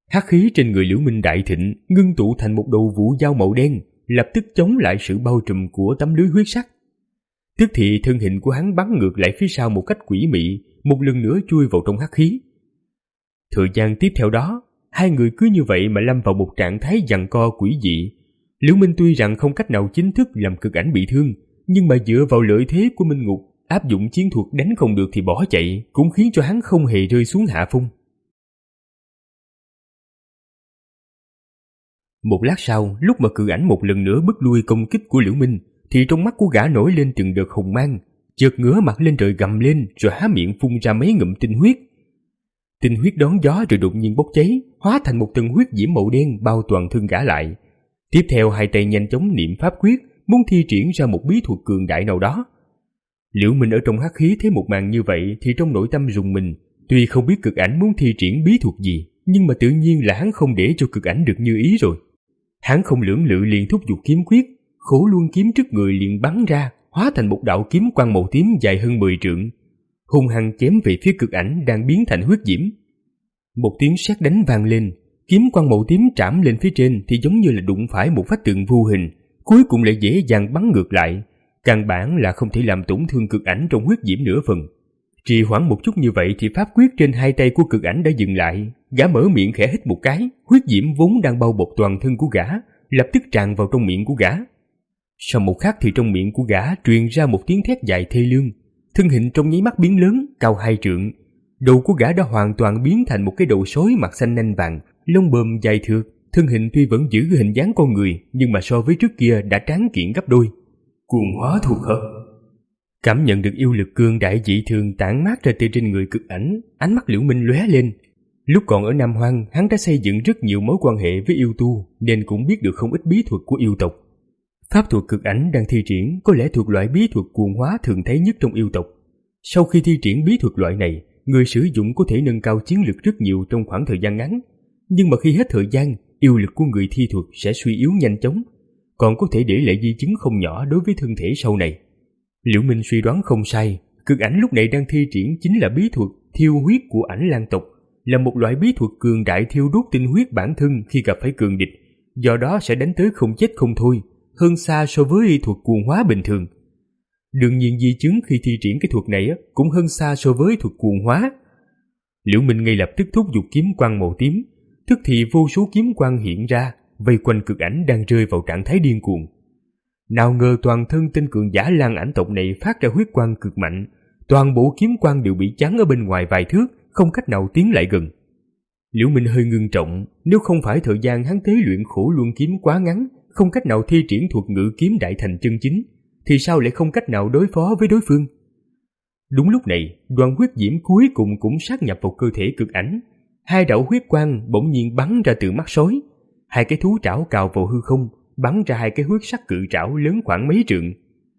Hắc khí trên người Liễu Minh đại thịnh, ngưng tụ thành một đầu vũ dao màu đen, lập tức chống lại sự bao trùm của tấm lưới huyết sắc. Tức thì thân hình của hắn bắn ngược lại phía sau một cách quỷ mị, một lần nữa chui vào trong hắc khí. Thời gian tiếp theo đó, hai người cứ như vậy mà lâm vào một trạng thái giằng co quỷ dị. Liễu Minh tuy rằng không cách nào chính thức làm Cực Ảnh bị thương, nhưng mà dựa vào lợi thế của Minh Ngục, áp dụng chiến thuật đánh không được thì bỏ chạy, cũng khiến cho hắn không hề rơi xuống hạ phong. Một lát sau, lúc mà Cực Ảnh một lần nữa bức lui công kích của Liễu Minh, thì trong mắt của gã nổi lên từng đợt hồng mang, chợt ngửa mặt lên trời gầm lên rồi há miệng phun ra mấy ngụm tinh huyết. Tinh huyết đón gió rồi đột nhiên bốc cháy, hóa thành một tầng huyết diễm màu đen bao toàn thân gã lại. Tiếp theo hai tay nhanh chóng niệm pháp quyết, muốn thi triển ra một bí thuật cường đại nào đó. Liễu Minh ở trong hắc khí thấy một màn như vậy thì trong nội tâm rùng mình, tuy không biết Cực Ảnh muốn thi triển bí thuật gì, nhưng mà tự nhiên là hắn không để cho Cực Ảnh được như ý rồi. Hắn không lưỡng lự liền thúc giục kiếm quyết, Khổ Luân kiếm trước người liền bắn ra, hóa thành một đạo kiếm quang màu tím dài hơn mười trượng, hung hăng chém về phía Cực Ảnh đang biến thành huyết diễm. Một tiếng sét đánh vang lên, kiếm quang màu tím trảm lên phía trên thì giống như là đụng phải một vách tường vô hình, cuối cùng lại dễ dàng bắn ngược lại, căn bản là không thể làm tổn thương Cực Ảnh trong huyết diễm nửa phần. Trì hoãn một chút như vậy thì pháp quyết trên hai tay của Cực Ảnh đã dừng lại, gã mở miệng khẽ hít một cái, huyết diễm vốn đang bao bọc toàn thân của gã lập tức tràn vào trong miệng của gã. Sau một khắc thì trong miệng của gã truyền ra một tiếng thét dài thê lương, thân hình trong nháy mắt biến lớn, cao hai trượng. Đầu của gã đã hoàn toàn biến thành một cái đầu sói mặt xanh nanh vàng, lông bờm dài thượt, thân hình tuy vẫn giữ hình dáng con người nhưng mà so với trước kia đã tráng kiện gấp đôi. Cuồng hóa thuộc hợp. Cảm nhận được yêu lực cường đại dị thường tản mát ra từ trên người Cực Ảnh, ánh mắt Liễu Minh lóe lên. Lúc còn ở Nam Hoang, hắn đã xây dựng rất nhiều mối quan hệ với yêu tu, nên cũng biết được không ít bí thuật của yêu tộc. Pháp thuật Cực Ảnh đang thi triển có lẽ thuộc loại bí thuật cuồng hóa thường thấy nhất trong yêu tộc. Sau khi thi triển bí thuật loại này, người sử dụng có thể nâng cao chiến lực rất nhiều trong khoảng thời gian ngắn, nhưng mà khi hết thời gian, yêu lực của người thi thuật sẽ suy yếu nhanh chóng, còn có thể để lại di chứng không nhỏ đối với thân thể sau này. Liễu Minh suy đoán không sai, Cực Ảnh lúc này đang thi triển chính là bí thuật thiêu huyết của Ảnh Lang tộc, là một loại bí thuật cường đại thiêu đốt tinh huyết bản thân khi gặp phải cường địch, do đó sẽ đánh tới không chết không thôi, hơn xa so với thuật cuồng hóa bình thường. Đương nhiên di chứng khi thi triển cái thuật này cũng hơn xa so với thuật cuồng hóa. Liễu Minh ngay lập tức thúc giục kiếm quang màu tím, tức thì vô số kiếm quang hiện ra, vây quanh Cực Ảnh đang rơi vào trạng thái điên cuồng. Nào ngờ toàn thân tên cường giả Lang Ảnh tộc này phát ra huyết quang cực mạnh, toàn bộ kiếm quang đều bị chắn ở bên ngoài vài thước, không cách nào tiến lại gần. Liễu Minh hơi ngưng trọng, nếu không phải thời gian hắn tế luyện Khổ Luân kiếm quá ngắn, không cách nào thi triển thuật ngự kiếm đại thành chân chính, thì sao lại không cách nào đối phó với đối phương? Đúng lúc này, đoàn huyết diễm cuối cùng cũng sát nhập vào cơ thể Cực Ảnh. Hai đạo huyết quang bỗng nhiên bắn ra từ mắt sói, hai cái thú trảo cào vào hư không, bắn ra hai cái huyết sắc cự trảo lớn khoảng mấy trượng.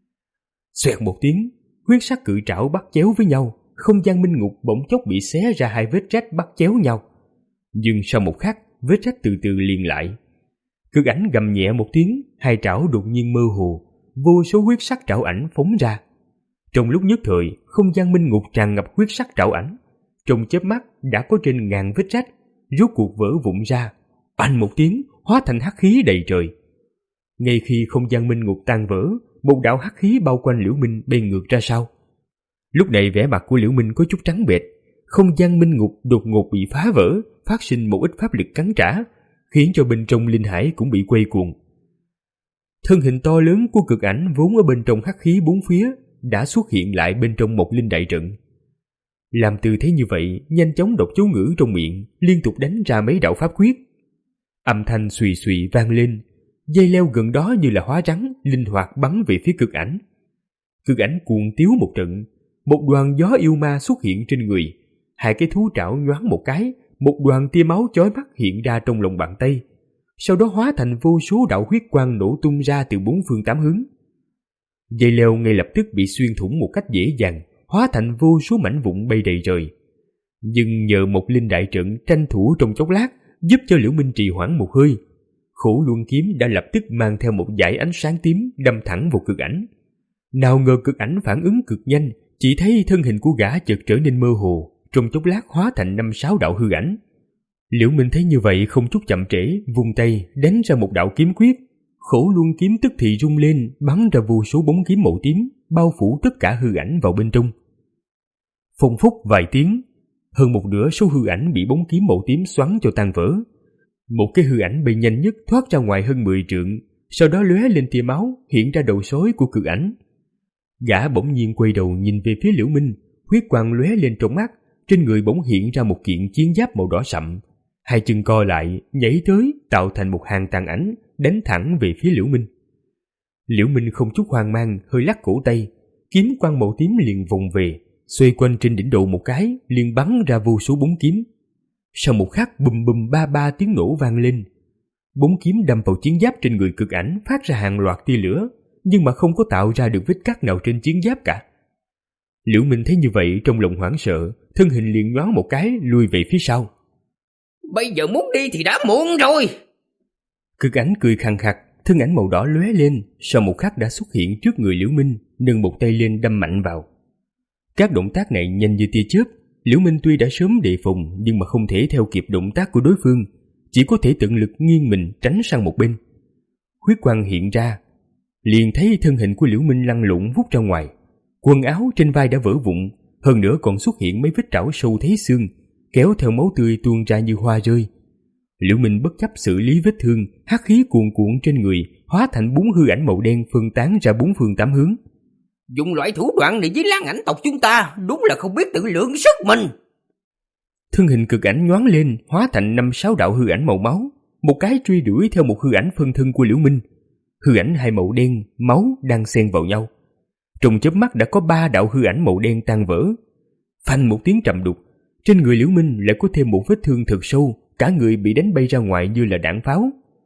Xoẹt một tiếng, huyết sắc cự trảo bắt chéo với nhau, không gian minh ngục bỗng chốc bị xé ra hai vết rách bắt chéo nhau. Nhưng sau một khắc, vết rách từ từ liền lại. Cực Ảnh gầm nhẹ một tiếng, hai trảo đột nhiên mơ hồ, vô số huyết sắc trảo ảnh phóng ra. Trong lúc nhất thời, không gian minh ngục tràn ngập huyết sắc trảo ảnh. Trong chớp mắt đã có trên ngàn vết rách, rốt cuộc vỡ vụn ra, oanh một tiếng, hóa thành hắc khí đầy trời. Ngay khi không gian minh ngục tan vỡ, một đạo hắc khí bao quanh Liễu Minh bay ngược ra sau. Lúc này vẻ mặt của Liễu Minh có chút trắng bệch, không gian minh ngục đột ngột bị phá vỡ, phát sinh một ít pháp lực cắn trả, khiến cho bên trong linh hải cũng bị quay cuồng. Thân hình to lớn của Cực Ảnh vốn ở bên trong hắc khí bốn phía đã xuất hiện lại bên trong một linh đại trận. Làm tư thế như vậy, nhanh chóng đọc chú ngữ trong miệng, liên tục đánh ra mấy đạo pháp quyết. Âm thanh xùy xùy vang lên, dây leo gần đó như là hóa rắn, linh hoạt bắn về phía Cực Ảnh. Cực Ảnh cuồng tiếu một trận, một đoàn gió yêu ma xuất hiện trên người, hai cái thú trảo nhoáng một cái, một đoàn tia máu chói mắt hiện ra trong lòng bàn tay, sau đó hóa thành vô số đạo huyết quang nổ tung ra từ bốn phương tám hướng. Dây leo ngay lập tức bị xuyên thủng một cách dễ dàng, hóa thành vô số mảnh vụn bay đầy trời. Nhưng nhờ một linh đại trận tranh thủ trong chốc lát, giúp cho Liễu Minh trì hoãn một hơi, Khổ Luân kiếm đã lập tức mang theo một dải ánh sáng tím đâm thẳng vào Cực Ảnh. Nào ngờ Cực Ảnh phản ứng cực nhanh, chỉ thấy thân hình của gã chợt trở nên mơ hồ, trong chốc lát hóa thành năm sáu đạo hư ảnh. Liễu Minh thấy như vậy không chút chậm trễ, vung tay đánh ra một đạo kiếm quyết. Khổ luân kiếm tức thì rung lên, bắn ra vô số bóng kiếm màu tím, bao phủ tất cả hư ảnh vào bên trong. Phùng phúc vài tiếng, hơn một nửa số hư ảnh bị bóng kiếm màu tím xoắn cho tan vỡ. Một cái hư ảnh bay nhanh nhất thoát ra ngoài hơn mười trượng, sau đó lóe lên tia máu, hiện ra đầu sói của cực ảnh. Gã bỗng nhiên quay đầu nhìn về phía Liễu Minh, huyết quang lóe lên trong mắt, trên người bỗng hiện ra một kiện chiến giáp màu đỏ sậm. Hai chân co lại, nhảy tới, tạo thành một hàng tàn ảnh, đánh thẳng về phía Liễu Minh. Liễu Minh không chút hoang mang, hơi lắc cổ tay, kiếm quang màu tím liền vòng về, xoay quanh trên đỉnh đầu một cái, liền bắn ra vô số bóng kiếm. Sau một khắc bùm bùm ba ba tiếng nổ vang lên. Bóng kiếm đâm vào chiến giáp trên người cực ảnh phát ra hàng loạt tia lửa, nhưng mà không có tạo ra được vết cắt nào trên chiến giáp cả. Liễu Minh thấy như vậy trong lòng hoảng sợ, thân hình liền nhoáng một cái lùi về phía sau. Bây giờ muốn đi thì đã muộn rồi. Cực ảnh cười khàn khặt, thân ảnh màu đỏ lóe lên, sau một khắc đã xuất hiện trước người Liễu Minh, nâng một tay lên đâm mạnh vào. Các động tác này nhanh như tia chớp, Liễu Minh tuy đã sớm đề phòng nhưng mà không thể theo kịp động tác của đối phương, chỉ có thể tận lực nghiêng mình tránh sang một bên. Huyết quang hiện ra, liền thấy thân hình của Liễu Minh lăn lộn vút ra ngoài, quần áo trên vai đã vỡ vụn, hơn nữa còn xuất hiện mấy vết trảo sâu thấy xương, kéo theo máu tươi tuôn ra như hoa rơi. Liễu Minh bất chấp xử lý vết thương, hắc khí cuồn cuộn trên người, hóa thành bốn hư ảnh màu đen phân tán ra bốn phương tám hướng. Dùng loại thủ đoạn này với lang ảnh tộc chúng ta, đúng là không biết tự lượng sức mình. Thân hình cực ảnh nhoáng lên, hóa thành năm sáu đạo hư ảnh màu máu, một cái truy đuổi theo một hư ảnh phân thân của Liễu Minh. Hư ảnh hai màu đen, máu đang xen vào nhau. Trong chớp mắt đã có ba đạo hư ảnh màu đen tan vỡ. Phanh một tiếng trầm đục, trên người Liễu Minh lại có thêm một vết thương thật sâu, cả người bị đánh bay ra ngoài như là đạn pháo.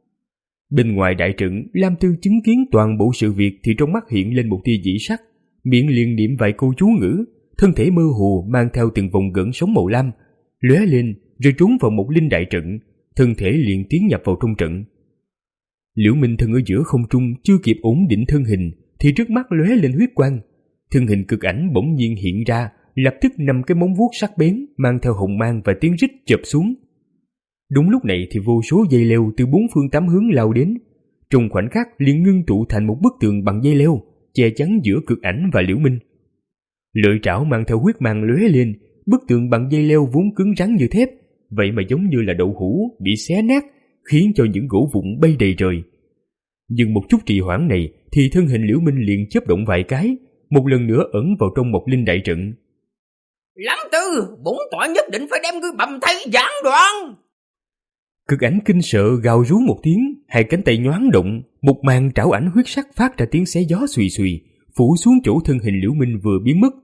Bên ngoài đại trận, Lam Tư chứng kiến toàn bộ sự việc thì trong mắt hiện lên một tia dị sắc, miệng liền niệm vài câu chú ngữ, thân thể mơ hồ mang theo từng vòng gợn sóng màu lam, lóe lên rồi trốn vào một linh đại trận, thân thể liền tiến nhập vào trong trận. Liễu Minh thân ở giữa không trung, chưa kịp ổn định thân hình thì trước mắt lóe lên huyết quang, thân hình cực ảnh bỗng nhiên hiện ra, lập tức năm cái móng vuốt sắc bén mang theo hồng mang và tiếng rít chộp xuống. Đúng lúc này thì vô số dây leo từ bốn phương tám hướng lao đến, trong khoảnh khắc liền ngưng tụ thành một bức tường bằng dây leo, che chắn giữa cực ảnh và Liễu Minh. Lợi trảo mang theo huyết mang lóe lên, bức tường bằng dây leo vốn cứng rắn như thép, vậy mà giống như là đậu hũ bị xé nát, khiến cho những gỗ vụn bay đầy trời. Nhưng một chút trì hoãn này thì thân hình Liễu Minh liền chớp động vài cái, một lần nữa ẩn vào trong một linh đại trận. Lâm Tư, bổn tọa nhất định phải đem ngươi bầm thay giảng đoạn. Cực ảnh kinh sợ gào rú một tiếng, hai cánh tay nhoáng động, một màn trảo ảnh huyết sắc phát ra tiếng xé gió xùy xùy, phủ xuống chỗ thân hình Liễu Minh vừa biến mất.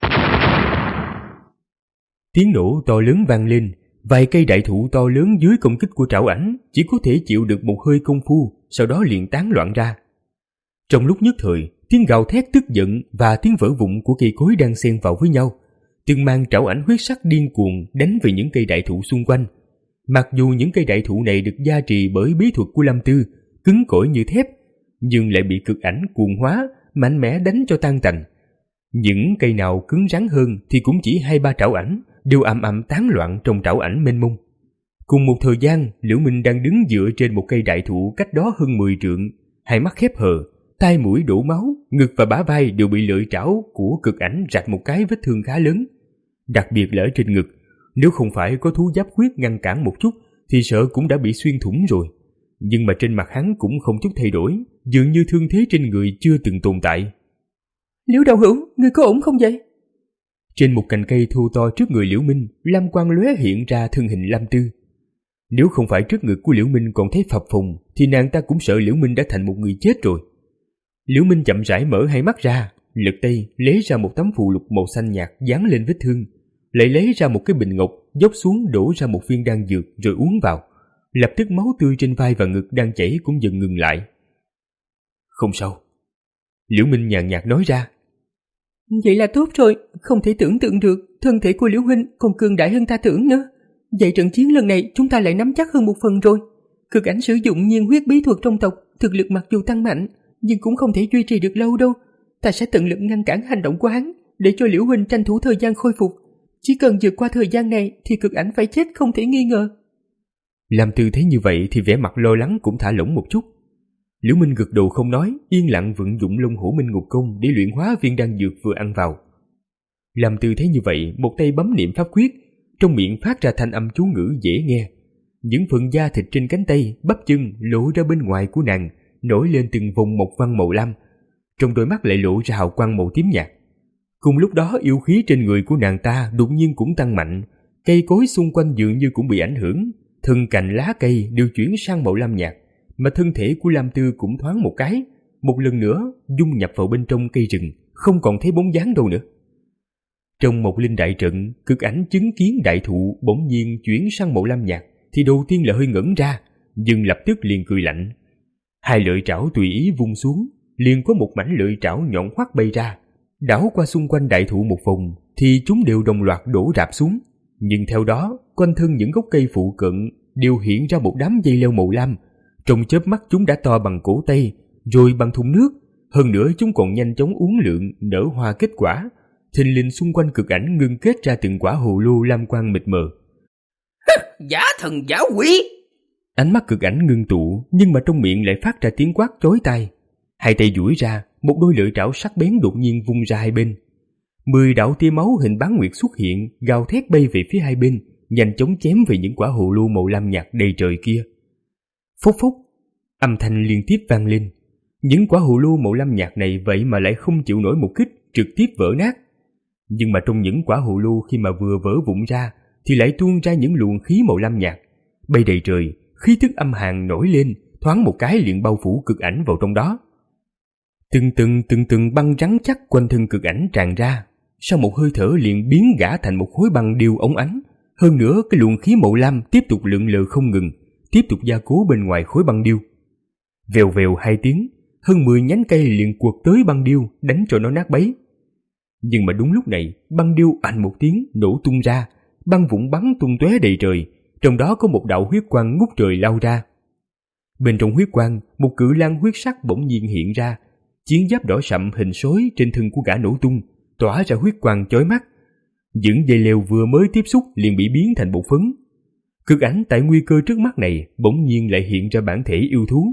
Tiếng nổ to lớn vang lên, vài cây đại thụ to lớn dưới công kích của trảo ảnh chỉ có thể chịu được một hơi công phu, sau đó liền tán loạn ra. Trong lúc nhất thời, tiếng gào thét tức giận và tiếng vỡ vụn của cây cối đang xen vào với nhau, từng màn trảo ảnh huyết sắc điên cuồng đánh về những cây đại thụ xung quanh. Mặc dù những cây đại thụ này được gia trì bởi bí thuật của Lâm Tư, cứng cỏi như thép, nhưng lại bị cực ảnh cuồng hóa, mạnh mẽ đánh cho tan tành. Những cây nào cứng rắn hơn thì cũng chỉ hai ba trảo ảnh, đều ầm ầm tán loạn trong trảo ảnh mênh mông. Cùng một thời gian, Liễu Minh đang đứng dựa trên một cây đại thụ cách đó hơn mười trượng, hai mắt khép hờ, tai mũi đổ máu, ngực và bả vai đều bị lợi trảo của cực ảnh rạch một cái vết thương khá lớn. Đặc biệt là ở trên ngực, nếu không phải có thú giáp huyết ngăn cản một chút thì sợ cũng đã bị xuyên thủng rồi. Nhưng mà trên mặt hắn cũng không chút thay đổi, dường như thương thế trên người chưa từng tồn tại. Liễu đạo hữu, ngươi có ổn không vậy? Trên một cành cây thô to trước người Liễu Minh, lam quang lóe hiện ra thân hình Lam Tư. Nếu không phải trước ngực của Liễu Minh còn thấy phập phồng thì nàng ta cũng sợ Liễu Minh đã thành một người chết rồi. Liễu Minh chậm rãi mở hai mắt ra, lật tay lấy ra một tấm phù lục màu xanh nhạt dán lên vết thương, lại lấy ra một cái bình ngọc dốc xuống đổ ra một viên đan dược rồi uống vào. Lập tức máu tươi trên vai và ngực đang chảy cũng dần ngừng lại. Không sao, Liễu Minh nhàn nhạt nói ra. Vậy là tốt rồi, không thể tưởng tượng được thân thể của Liễu huynh còn cường đại hơn ta tưởng nữa. Vậy trận chiến lần này chúng ta lại nắm chắc hơn một phần rồi. Cực ảnh sử dụng nhiên huyết bí thuật trong tộc, thực lực mặc dù tăng mạnh nhưng cũng không thể duy trì được lâu đâu. Ta sẽ tận lực ngăn cản hành động của hắn, để cho Liễu huynh tranh thủ thời gian khôi phục. Chỉ cần vượt qua thời gian này thì cực ảnh phải chết không thể nghi ngờ. Làm Tư thấy như vậy thì vẻ mặt lo lắng cũng thả lỏng một chút. Liễu Minh gật đầu không nói, yên lặng vận dụng Long Hổ Minh Ngục Công để luyện hóa viên đan dược vừa ăn vào. Làm Tư thấy như vậy, một tay bấm niệm pháp quyết, trong miệng phát ra thanh âm chú ngữ dễ nghe. Những phần da thịt trên cánh tay, bắp chân lộ ra bên ngoài của nàng, nổi lên từng vùng mộc văn màu lam, trong đôi mắt lại lộ ra hào quang màu tím nhạt. Cùng lúc đó, yêu khí trên người của nàng ta đột nhiên cũng tăng mạnh, cây cối xung quanh dường như cũng bị ảnh hưởng, thân cành lá cây đều chuyển sang màu lam nhạt, mà thân thể của Lam Tư cũng thoáng một cái, một lần nữa dung nhập vào bên trong cây rừng, không còn thấy bóng dáng đâu nữa. Trong một linh đại trận, Cực Ảnh chứng kiến đại thụ bỗng nhiên chuyển sang màu lam nhạt thì đầu tiên là hơi ngẩn ra, nhưng lập tức liền cười lạnh. Hai lợi trảo tùy ý vung xuống, liền có một mảnh lợi trảo nhọn hoắt bay ra, đảo qua xung quanh đại thụ một vòng thì chúng đều đồng loạt đổ rạp xuống. Nhưng theo đó, quanh thân những gốc cây phụ cận đều hiện ra một đám dây leo màu lam. Trong chớp mắt chúng đã to bằng cổ tay, rồi bằng thùng nước. Hơn nữa chúng còn nhanh chóng uốn lượn, nở hoa kết quả. Thình lình xung quanh Cực Ảnh ngưng kết ra từng quả hồ lô lam quang mịt mờ. Giả thần giả quỷ! Ánh mắt Cực Ảnh ngưng tụ, nhưng mà trong miệng lại phát ra tiếng quát chói tai. Hai tay duỗi ra, một đôi lưỡi trảo sắc bén đột nhiên vung ra hai bên. Mười đạo tia máu hình bán nguyệt xuất hiện, gào thét bay về phía hai bên, nhanh chóng chém về những quả hồ lô màu lam nhạt đầy trời kia. Phốc phốc, âm thanh liên tiếp vang lên. Những quả hồ lô màu lam nhạt này vậy mà lại không chịu nổi một kích, trực tiếp vỡ nát. Nhưng mà trong những quả hồ lô khi mà vừa vỡ vụn ra thì lại tuôn ra những luồng khí màu lam nhạt, bay đầy trời, khí tức âm hàn nổi lên, thoáng một cái liền bao phủ Cực Ảnh vào trong đó. Từng từng từng từng băng rắn chắc quanh thân Cực Ảnh tràn ra, sau một hơi thở liền biến gã thành một khối băng điêu óng ánh. Hơn nữa cái luồng khí màu lam tiếp tục lượn lờ không ngừng, tiếp tục gia cố bên ngoài khối băng điêu. Vèo vèo hai tiếng, hơn mười nhánh cây liền quật tới băng điêu, đánh cho nó nát bấy. Nhưng mà đúng lúc này, băng điêu ành một tiếng nổ tung ra, băng vụn bắn tung tóe đầy trời, trong đó có một đạo huyết quang ngút trời lao ra. Bên trong huyết quang, một cự lang huyết sắc bỗng nhiên hiện ra, chiến giáp đỏ sậm hình sói trên thân của gã nổ tung, tỏa ra huyết quang chói mắt. Những dây leo vừa mới tiếp xúc liền bị biến thành bột phấn. Cực Ảnh tại nguy cơ trước mắt này bỗng nhiên lại hiện ra bản thể yêu thú.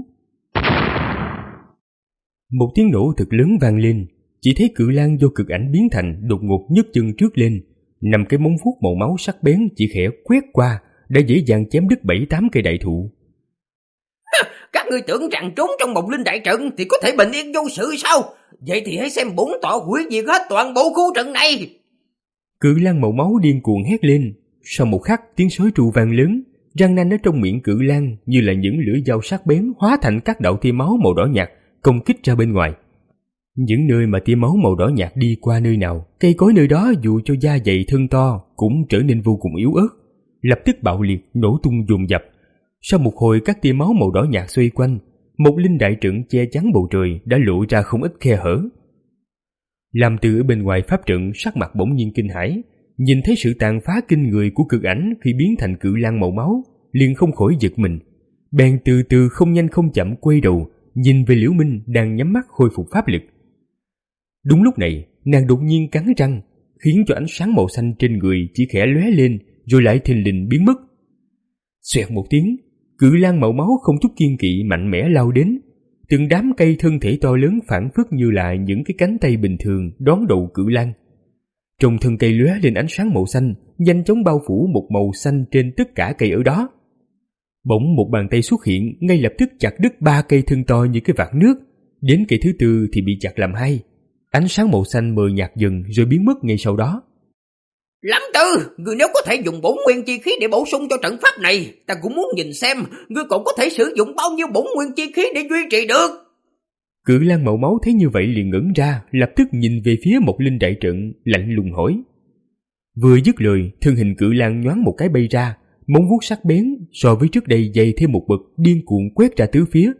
Một tiếng nổ thật lớn vang lên, chỉ thấy cự lang do Cực Ảnh biến thành đột ngột nhấc chân trước lên, năm cái móng vuốt màu máu sắc bén chỉ khẽ quét qua đã dễ dàng chém đứt bảy tám cây đại thụ. Các ngươi tưởng rằng trốn trong một linh đại trận thì có thể bình yên vô sự sao? Vậy thì hãy xem bổn tọa hủy diệt hết toàn bộ khu trận này! Cự lang màu máu điên cuồng hét lên. Sau một khắc, tiếng sói tru vang lớn, răng nanh ở trong miệng cự lang như là những lưỡi dao sắc bén hóa thành các đạo tia máu màu đỏ nhạt công kích ra bên ngoài. Những nơi mà tia máu màu đỏ nhạt đi qua nơi nào, cây cối nơi đó dù cho da dày thân to cũng trở nên vô cùng yếu ớt, lập tức bạo liệt nổ tung dồn dập. Sau một hồi các tia máu màu đỏ nhạt xoay quanh, một linh đại trận che chắn bầu trời đã lộ ra không ít khe hở. Làm Từ ở bên ngoài pháp trận sắc mặt bỗng nhiên kinh hãi, nhìn thấy sự tàn phá kinh người của Cực Ảnh khi biến thành cự lang màu máu, liền không khỏi giật mình, bèn từ từ không nhanh không chậm quay đầu, nhìn về Liễu Minh đang nhắm mắt khôi phục pháp lực. Đúng lúc này, nàng đột nhiên cắn răng, khiến cho ánh sáng màu xanh trên người chỉ khẽ lóe lên rồi lại thình lình biến mất. Xoẹt một tiếng, cự lang màu máu không chút kiêng kỵ mạnh mẽ lao đến, từng đám cây thân thể to lớn phảng phất như là những cái cánh tay bình thường đón đầu cự lang. Trong thân cây lóe lên ánh sáng màu xanh, nhanh chóng bao phủ một màu xanh trên tất cả cây ở đó. Bỗng một bàn tay xuất hiện, ngay lập tức chặt đứt ba cây thân to như cái vạt nước, đến cây thứ tư thì bị chặt làm hai. Ánh sáng màu xanh mờ nhạt dần rồi biến mất ngay sau đó. Lâm Tư, người nếu có thể dùng bổn nguyên chi khí để bổ sung cho trận pháp này, ta cũng muốn nhìn xem ngươi còn có thể sử dụng bao nhiêu bổn nguyên chi khí để duy trì được. Cự lang màu máu thấy như vậy liền ngẩn ra, lập tức nhìn về phía một linh đại trận, lạnh lùng hỏi. Vừa dứt lời, thân hình cự lang nhoáng một cái bay ra, móng vuốt sắc bén so với trước đây dày thêm một bậc, điên cuồng quét ra tứ phía.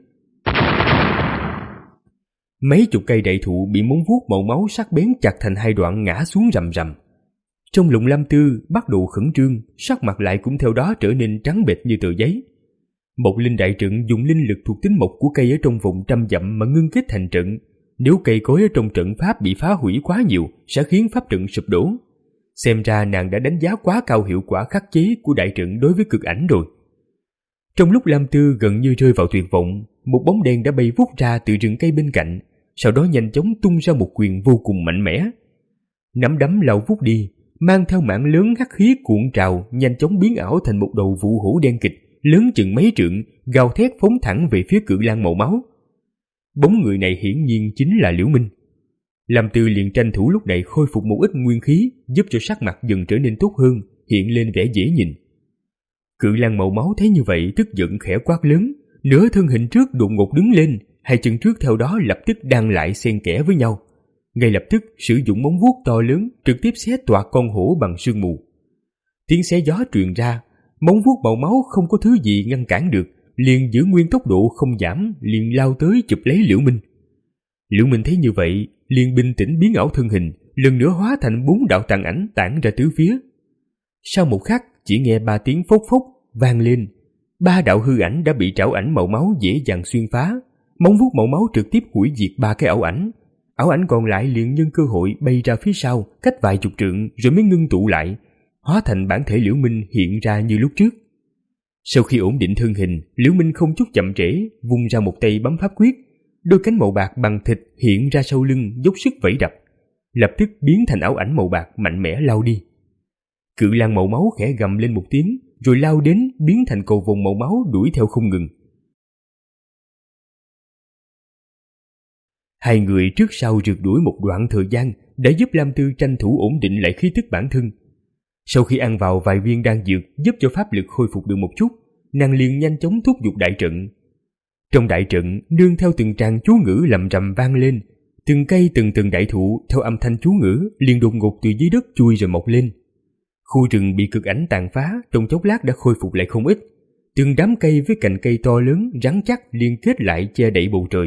Mấy chục cây đại thụ bị móng vuốt màu máu sắc bén chặt thành hai đoạn ngã xuống rầm rầm. Trong lòng Lam Tư bắt đầu khẩn trương, sắc mặt lại cũng theo đó trở nên trắng bệch như tờ giấy. Một linh đại trận dùng linh lực thuộc tính mộc của cây ở trong vòng trăm dặm mà ngưng kết thành trận. Nếu cây cối ở trong trận pháp bị phá hủy quá nhiều, sẽ khiến pháp trận sụp đổ. Xem ra nàng đã đánh giá quá cao hiệu quả khắc chế của đại trận đối với Cực Ảnh rồi. Trong lúc Lam Tư gần như rơi vào tuyệt vọng, một bóng đen đã bay vút ra từ rừng cây bên cạnh, sau đó nhanh chóng tung ra một quyền vô cùng mạnh mẽ. Nắm đấm lao vút đi, mang theo mảng lớn hắc khí cuộn trào, nhanh chóng biến ảo thành một đầu vụ hổ đen kịch, lớn chừng mấy trượng, gào thét phóng thẳng về phía Cự Lang màu máu. Bóng người này hiển nhiên chính là Liễu Minh. Lam Tư liền tranh thủ lúc này khôi phục một ít nguyên khí, giúp cho sắc mặt dần trở nên tốt hơn, hiện lên vẻ dễ nhìn. Cự Lang màu máu thấy như vậy tức giận khẽ quát lớn, nửa thân hình trước đột ngột đứng lên, hai chân trước theo đó lập tức đan lại xen kẽ với nhau. Ngay lập tức sử dụng móng vuốt to lớn trực tiếp xé toạc con hổ bằng sương mù. Tiếng xé gió truyền ra, móng vuốt màu máu không có thứ gì ngăn cản được, liền giữ nguyên tốc độ không giảm, liền lao tới chụp lấy Liễu Minh. Liễu Minh thấy như vậy, liền bình tĩnh biến ảo thân hình, lần nữa hóa thành bốn đạo tàn ảnh tản ra tứ phía. Sau một khắc, chỉ nghe ba tiếng phốc phốc vang lên, ba đạo hư ảnh đã bị trảo ảnh màu máu dễ dàng xuyên phá, móng vuốt màu máu trực tiếp hủy diệt ba cái ảo ảnh. Ảo ảnh còn lại liền nhân cơ hội bay ra phía sau, cách vài chục trượng rồi mới ngưng tụ lại, hóa thành bản thể Liễu Minh hiện ra như lúc trước. Sau khi ổn định thân hình, Liễu Minh không chút chậm trễ, vung ra một tay bấm pháp quyết, đôi cánh màu bạc bằng thịt hiện ra sau lưng, dốc sức vẫy đập, lập tức biến thành ảo ảnh màu bạc mạnh mẽ lao đi. Cự Lang màu máu khẽ gầm lên một tiếng, rồi lao đến biến thành cầu vồng màu máu đuổi theo không ngừng. Hai người trước sau rượt đuổi một đoạn thời gian đã giúp Lam Tư tranh thủ ổn định lại khí tức bản thân. Sau khi ăn vào vài viên đan dược giúp cho pháp lực khôi phục được một chút, nàng liền nhanh chóng thúc giục đại trận. Trong đại trận, nương theo từng tràng chú ngữ lầm rầm vang lên, từng cây từng từng đại thụ theo âm thanh chú ngữ liền đột ngột từ dưới đất chui rồi mọc lên. Khu rừng bị cực ảnh tàn phá trong chốc lát đã khôi phục lại không ít, từng đám cây với cành cây to lớn rắn chắc liên kết lại che đậy bầu trời.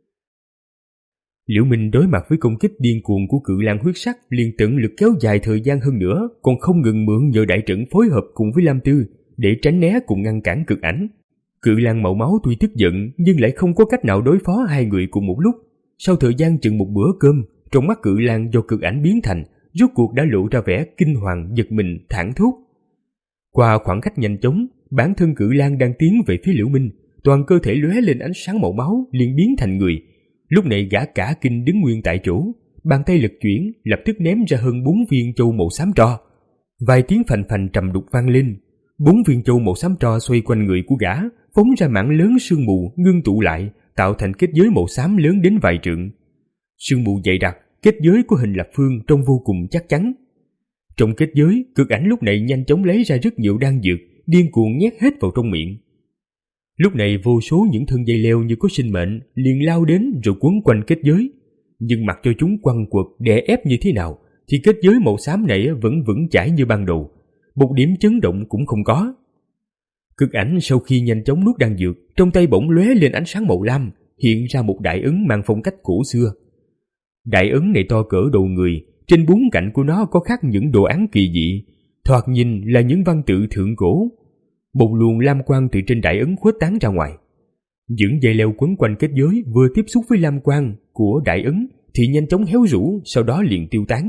Liễu Minh đối mặt với công kích điên cuồng của Cự Lang huyết sắc liền tận lực kéo dài thời gian hơn nữa, còn không ngừng mượn nhờ đại trận phối hợp cùng với Lam Tư để tránh né cùng ngăn cản cực ảnh. Cự Lang màu máu tuy tức giận nhưng lại không có cách nào đối phó hai người cùng một lúc. Sau thời gian chừng một bữa cơm, trong mắt Cự Lang do cực ảnh biến thành rốt cuộc đã lộ ra vẻ kinh hoàng, giật mình, thảng thốt. Qua khoảng cách nhanh chóng, bản thân Cự Lang đang tiến về phía Liễu Minh, toàn cơ thể lóe lên ánh sáng màu máu liền biến thành người. Lúc này gã cả kinh đứng nguyên tại chỗ, bàn tay lực chuyển, lập tức ném ra hơn bốn viên châu màu xám tro. Vài tiếng phành phành trầm đục vang lên, bốn viên châu màu xám tro xoay quanh người của gã, phóng ra mảng lớn sương mù ngưng tụ lại, tạo thành kết giới màu xám lớn đến vài trượng. Sương mù dày đặc, kết giới của hình lập phương trông vô cùng chắc chắn. Trong kết giới, cực ảnh lúc này nhanh chóng lấy ra rất nhiều đan dược, điên cuồng nhét hết vào trong miệng. Lúc này vô số những thân dây leo như có sinh mệnh liền lao đến rồi quấn quanh kết giới, nhưng mặc cho chúng quăng quật đè ép như thế nào thì kết giới màu xám này vẫn vững chãi như ban đầu, một điểm chấn động cũng không có. Cực ảnh sau khi nhanh chóng nuốt đan dược, trong tay bỗng lóe lên ánh sáng màu lam, hiện ra một đại ấn mang phong cách cổ xưa. Đại ấn này to cỡ đầu người, trên bốn cạnh của nó có khắc những đồ án kỳ dị, thoạt nhìn là những văn tự thượng cổ. Một luồng lam quang từ trên đại ấn khuếch tán ra ngoài. Những dây leo quấn quanh kết giới vừa tiếp xúc với lam quang của đại ấn thì nhanh chóng héo rũ, sau đó liền tiêu tán.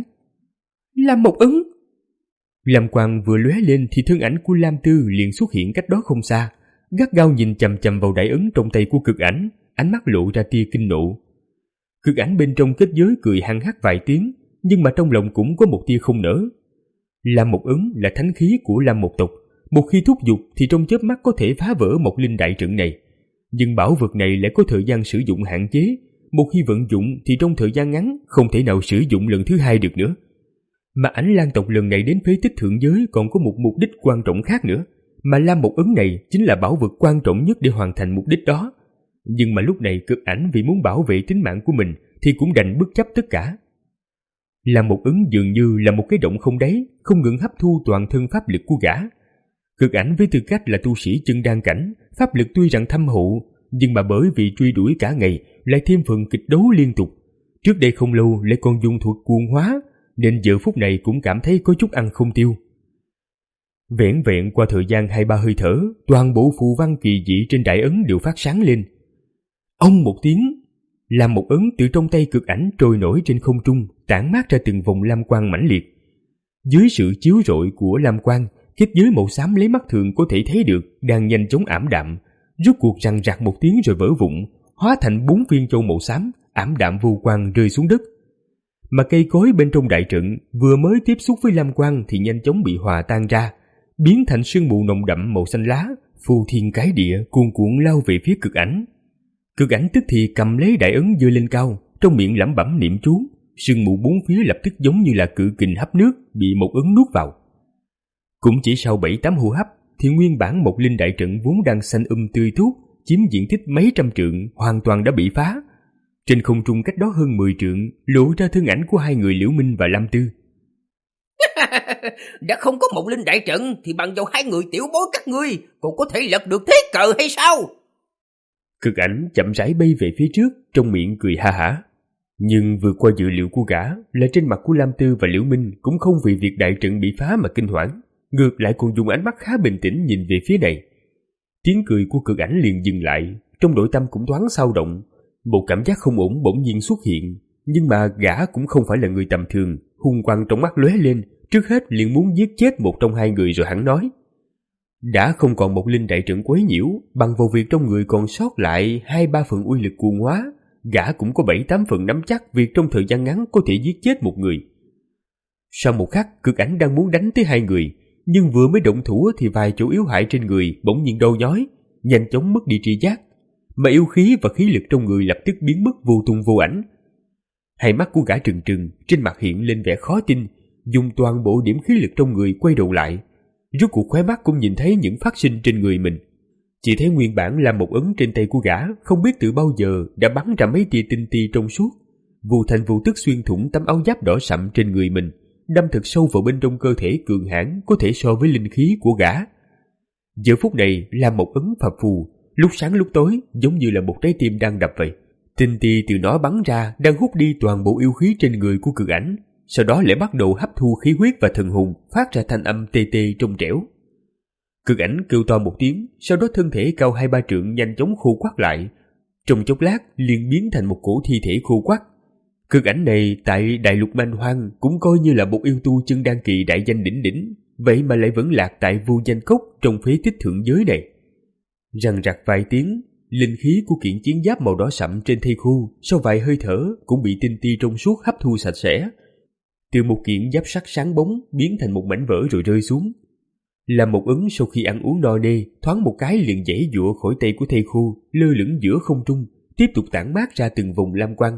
Lam một ấn! Lam quang vừa lóe lên thì thân ảnh của Lam Tư liền xuất hiện cách đó không xa, gắt gao nhìn chằm chằm vào đại ấn trong tay của cực ảnh, ánh mắt lộ ra tia kinh nộ. Cực ảnh bên trong kết giới cười hăng hắc vài tiếng, nhưng mà trong lòng cũng có một tia không nỡ. Lam một ấn là thánh khí của Lam một tộc, một khi thúc giục thì trong chớp mắt có thể phá vỡ một linh đại trận này. Nhưng bảo vật này lại có thời gian sử dụng hạn chế, một khi vận dụng thì trong thời gian ngắn không thể nào sử dụng lần thứ hai được nữa. Mà Ảnh Lang tộc lần này đến phế tích thượng giới còn có một mục đích quan trọng khác nữa, mà Lam một ấn này chính là bảo vật quan trọng nhất để hoàn thành mục đích đó. Nhưng mà lúc này cực ảnh vì muốn bảo vệ tính mạng của mình thì cũng đành bất chấp tất cả. Lam một ấn dường như là một cái động không đáy, không ngừng hấp thu toàn thân pháp lực của gã. Cực ảnh với tư cách là tu sĩ chân đan cảnh, pháp lực tuy rằng thâm hậu, nhưng mà bởi vì truy đuổi cả ngày lại thêm phần kịch đấu liên tục, trước đây không lâu lại còn dùng thuật cuồng hóa, nên giờ phút này cũng cảm thấy có chút ăn không tiêu. Vẻn vẹn qua thời gian hai ba hơi thở, toàn bộ phù văn kỳ dị trên đại ấn đều phát sáng lên. Ông một tiếng, làm một ấn từ trong tay cực ảnh trôi nổi trên không trung, tản mát ra từng vòng lam quang mãnh liệt. Dưới sự chiếu rọi của lam quang, kết giới màu xám lấy mắt thường có thể thấy được đang nhanh chóng ảm đạm, rốt cuộc răng rạc một tiếng rồi vỡ vụn, hóa thành bốn viên châu màu xám ảm đạm vô quang rơi xuống đất. Mà cây cối bên trong đại trận vừa mới tiếp xúc với lam quang thì nhanh chóng bị hòa tan ra, biến thành sương mù nồng đậm màu xanh lá, phù thiên cái địa cuồn cuộn lao về phía Cực Ảnh. Cực Ảnh tức thì cầm lấy đại ấn giơ lên cao, trong miệng lẩm bẩm niệm chú, sương mù bốn phía lập tức giống như là cự kình hấp nước bị một ấn nuốt vào. Cũng chỉ sau bảy tám hô hấp thì nguyên bản một linh đại trận vốn đang xanh um tươi tốt, chiếm diện tích mấy trăm trượng hoàn toàn đã bị phá. Trên không trung cách đó hơn mười trượng lộ ra thân ảnh của hai người Liễu Minh và Lam Tư. Đã không có một linh đại trận thì bằng vào hai người tiểu bối các ngươi còn có thể lật được thế cờ hay sao? Cực Ảnh chậm rãi bay về phía trước, trong miệng cười ha hả. Nhưng vượt qua dự liệu của gã là trên mặt của Lam Tư và Liễu Minh cũng không vì việc đại trận bị phá mà kinh hoảng, ngược lại còn dùng ánh mắt khá bình tĩnh nhìn về phía này. Tiếng cười của Cực Ảnh liền dừng lại, trong nội tâm cũng thoáng xao động. Một cảm giác không ổn bỗng nhiên xuất hiện, nhưng mà gã cũng không phải là người tầm thường, hung quang trong mắt lóe lên, trước hết liền muốn giết chết một trong hai người rồi hắn nói. Đã không còn một linh đại trận quấy nhiễu, bằng vào việc trong người còn sót lại hai ba phần uy lực cuồng hóa, gã cũng có bảy tám phần nắm chắc việc trong thời gian ngắn có thể giết chết một người. Sau một khắc, Cực Ảnh đang muốn đánh tới hai người, nhưng vừa mới động thủ thì vài chỗ yếu hại trên người bỗng nhiên đau nhói, nhanh chóng mất đi tri giác, mà yêu khí và khí lực trong người lập tức biến mất vô tung vô ảnh. Hai mắt của gã trừng trừng, trên mặt hiện lên vẻ khó tin, dùng toàn bộ điểm khí lực trong người quay đầu lại. Rốt cuộc khóe mắt cũng nhìn thấy những phát sinh trên người mình. Chỉ thấy nguyên bản là một ấn trên tay của gã, không biết từ bao giờ đã bắn ra mấy tia tinh ti trong suốt, vụ thành vụ tức xuyên thủng tấm áo giáp đỏ sậm trên người mình, đâm thật sâu vào bên trong cơ thể cường hãn có thể so với linh khí của gã. Giờ phút này là một ấn phập phù, lúc sáng lúc tối giống như là một trái tim đang đập vậy. Tinh ti từ nó bắn ra đang hút đi toàn bộ yêu khí trên người của Cực Ảnh, sau đó lại bắt đầu hấp thu khí huyết và thần hồn, phát ra thanh âm tê tê trong trẻo. Cực Ảnh kêu to một tiếng, sau đó thân thể cao hai ba trượng nhanh chóng khô quắt lại, trong chốc lát liền biến thành một cổ thi thể khô quắt. Cực Ảnh này tại đại lục man hoang cũng coi như là một yêu tu chân đan kỳ đại danh đỉnh đỉnh, vậy mà lại vẫn lạc tại vô danh cốc trong phế tích thượng giới này. Răng rặc vài tiếng, linh khí của kiện chiến giáp màu đỏ sậm trên thây khô sau vài hơi thở cũng bị tinh ti trong suốt hấp thu sạch sẽ. Từ một kiện giáp sắt sáng bóng biến thành một mảnh vỡ rồi rơi xuống. Là một ấn sau khi ăn uống no nê, thoáng một cái liền giãy giụa khỏi tay của thây khô, lơ lửng giữa không trung, tiếp tục tản mát ra từng vùng lam quang.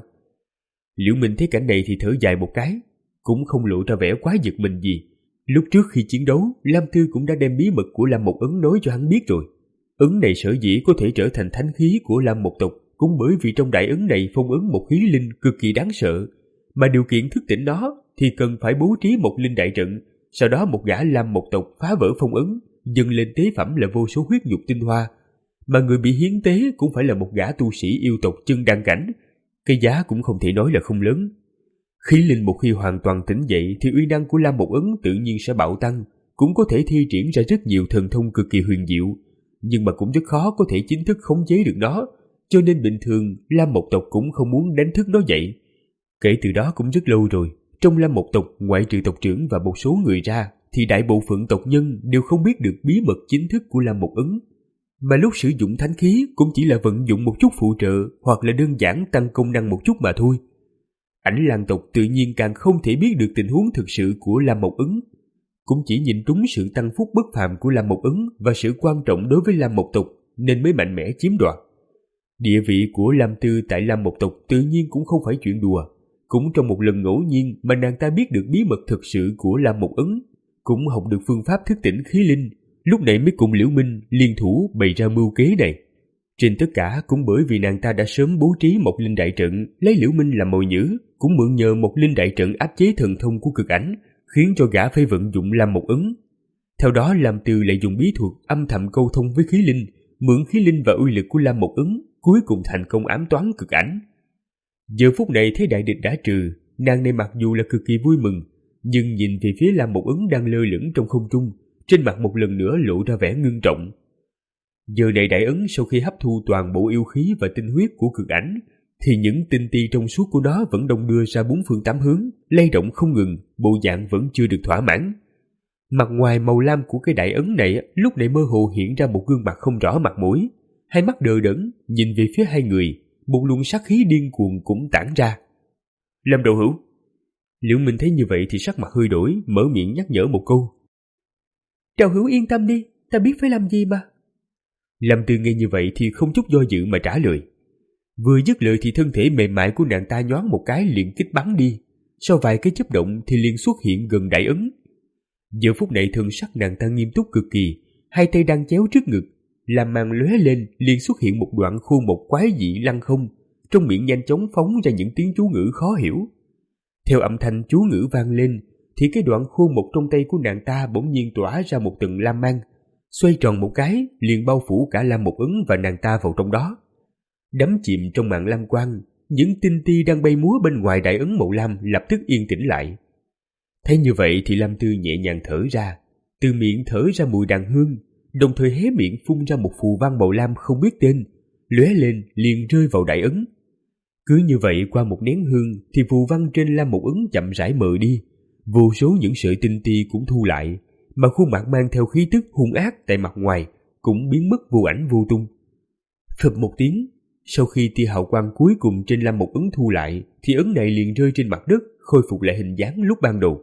Liễu Minh thấy cảnh này thì thở dài một cái, cũng không lộ ra vẻ quá giật mình gì. Lúc trước khi chiến đấu, Lam Tư cũng đã đem bí mật của Lam Một Ấn nói cho hắn biết rồi. Ấn này sở dĩ có thể trở thành thánh khí của Lam Một tộc cũng bởi vì trong đại ấn này phong ấn một khí linh cực kỳ đáng sợ, mà điều kiện thức tỉnh nó thì cần phải bố trí một linh đại trận, sau đó một gã Lam Một tộc phá vỡ phong ấn, dâng lên tế phẩm là vô số huyết nhục tinh hoa, mà người bị hiến tế cũng phải là một gã tu sĩ yêu tộc chân đan cảnh. Cái giá cũng không thể nói là không lớn. Khí linh một khi hoàn toàn tỉnh dậy thì uy năng của Lam Một Ấn tự nhiên sẽ bạo tăng, cũng có thể thi triển ra rất nhiều thần thông cực kỳ huyền diệu, nhưng mà cũng rất khó có thể chính thức khống chế được nó, cho nên bình thường Lam Một tộc cũng không muốn đánh thức nó dậy. Kể từ đó cũng rất lâu rồi, trong Lam Một tộc ngoại trừ tộc trưởng và một số người ra thì đại bộ phận tộc nhân đều không biết được bí mật chính thức của Lam Một Ấn, mà lúc sử dụng thánh khí cũng chỉ là vận dụng một chút phụ trợ hoặc là đơn giản tăng công năng một chút mà thôi. Ảnh Lang tộc tự nhiên càng không thể biết được tình huống thực sự của Lam Một Ấn, cũng chỉ nhìn trúng sự tăng phúc bất phàm của Lam Một Ấn và sự quan trọng đối với Lam Một tộc nên mới mạnh mẽ chiếm đoạt. Địa vị của Lam Tư tại Lam Một tộc tự nhiên cũng không phải chuyện đùa, cũng trong một lần ngẫu nhiên mà nàng ta biết được bí mật thực sự của Lam Một Ấn, cũng học được phương pháp thức tỉnh khí linh, lúc này mới cùng Liễu Minh liên thủ bày ra mưu kế này. Trên tất cả cũng bởi vì nàng ta đã sớm bố trí một linh đại trận, lấy Liễu Minh làm mồi nhử, cũng mượn nhờ một linh đại trận áp chế thần thông của Cực Ảnh, khiến cho gã phải vận dụng Lam Một Ấn. Theo đó Lam Tư lại dùng bí thuật âm thầm câu thông với khí linh, mượn khí linh và uy lực của Lam Một Ấn, cuối cùng thành công ám toán Cực Ảnh. Giờ phút này thấy đại địch đã trừ, nàng này mặc dù là cực kỳ vui mừng, nhưng nhìn về phía Lam Một Ấn đang lơ lửng trong không trung, trên mặt một lần nữa lộ ra vẻ ngưng trọng. Giờ này đại ấn sau khi hấp thu toàn bộ yêu khí và tinh huyết của Cực Ảnh, thì những tinh ti trong suốt của nó vẫn đong đưa ra bốn phương tám hướng, lay động không ngừng, bộ dạng vẫn chưa được thỏa mãn. Mặt ngoài màu lam của cái đại ấn này lúc này mơ hồ hiện ra một gương mặt không rõ mặt mũi, hai mắt đờ đẫn nhìn về phía hai người, một luồng sát khí điên cuồng cũng tản ra. Lâm Đạo Hữu. Liễu Minh thấy như vậy thì sắc mặt hơi đổi, mở miệng nhắc nhở một câu. Đạo Hữu yên tâm đi, ta biết phải làm gì mà. Lâm Tư nghe như vậy thì không chút do dự mà trả lời. Vừa dứt lời thì thân thể mềm mại của nàng ta nhoáng một cái liền kích bắn đi, sau vài cái chớp động thì liền xuất hiện gần đại ấn. Giờ phút này thần sắc nàng ta nghiêm túc cực kỳ, hai tay đang chéo trước ngực, làm màn lóe lên liền xuất hiện một đoạn khuôn một quái dị lăng không, trong miệng nhanh chóng phóng ra những tiếng chú ngữ khó hiểu. Theo âm thanh chú ngữ vang lên thì cái đoạn khuôn một trong tay của nàng ta bỗng nhiên tỏa ra một tầng lam mang, xoay tròn một cái liền bao phủ cả lam một ấn và nàng ta vào trong đó. Đắm chìm trong màn lam quang, những tinh ti đang bay múa bên ngoài đại ấn màu lam lập tức yên tĩnh lại. Thấy như vậy thì Lam Tư nhẹ nhàng thở ra, từ miệng thở ra mùi đàn hương, đồng thời hé miệng phun ra một phù văn màu lam không biết tên, lóe lên liền rơi vào đại ấn. Cứ như vậy qua một nén hương thì phù văn trên lam một ấn chậm rãi mờ đi, vô số những sợi tinh ti cũng thu lại, mà khuôn mặt mang theo khí tức hung ác tại mặt ngoài cũng biến mất vô ảnh vô tung. Phập một tiếng, sau khi tia hào quang cuối cùng trên lam một ấn thu lại thì ấn này liền rơi trên mặt đất, khôi phục lại hình dáng lúc ban đầu.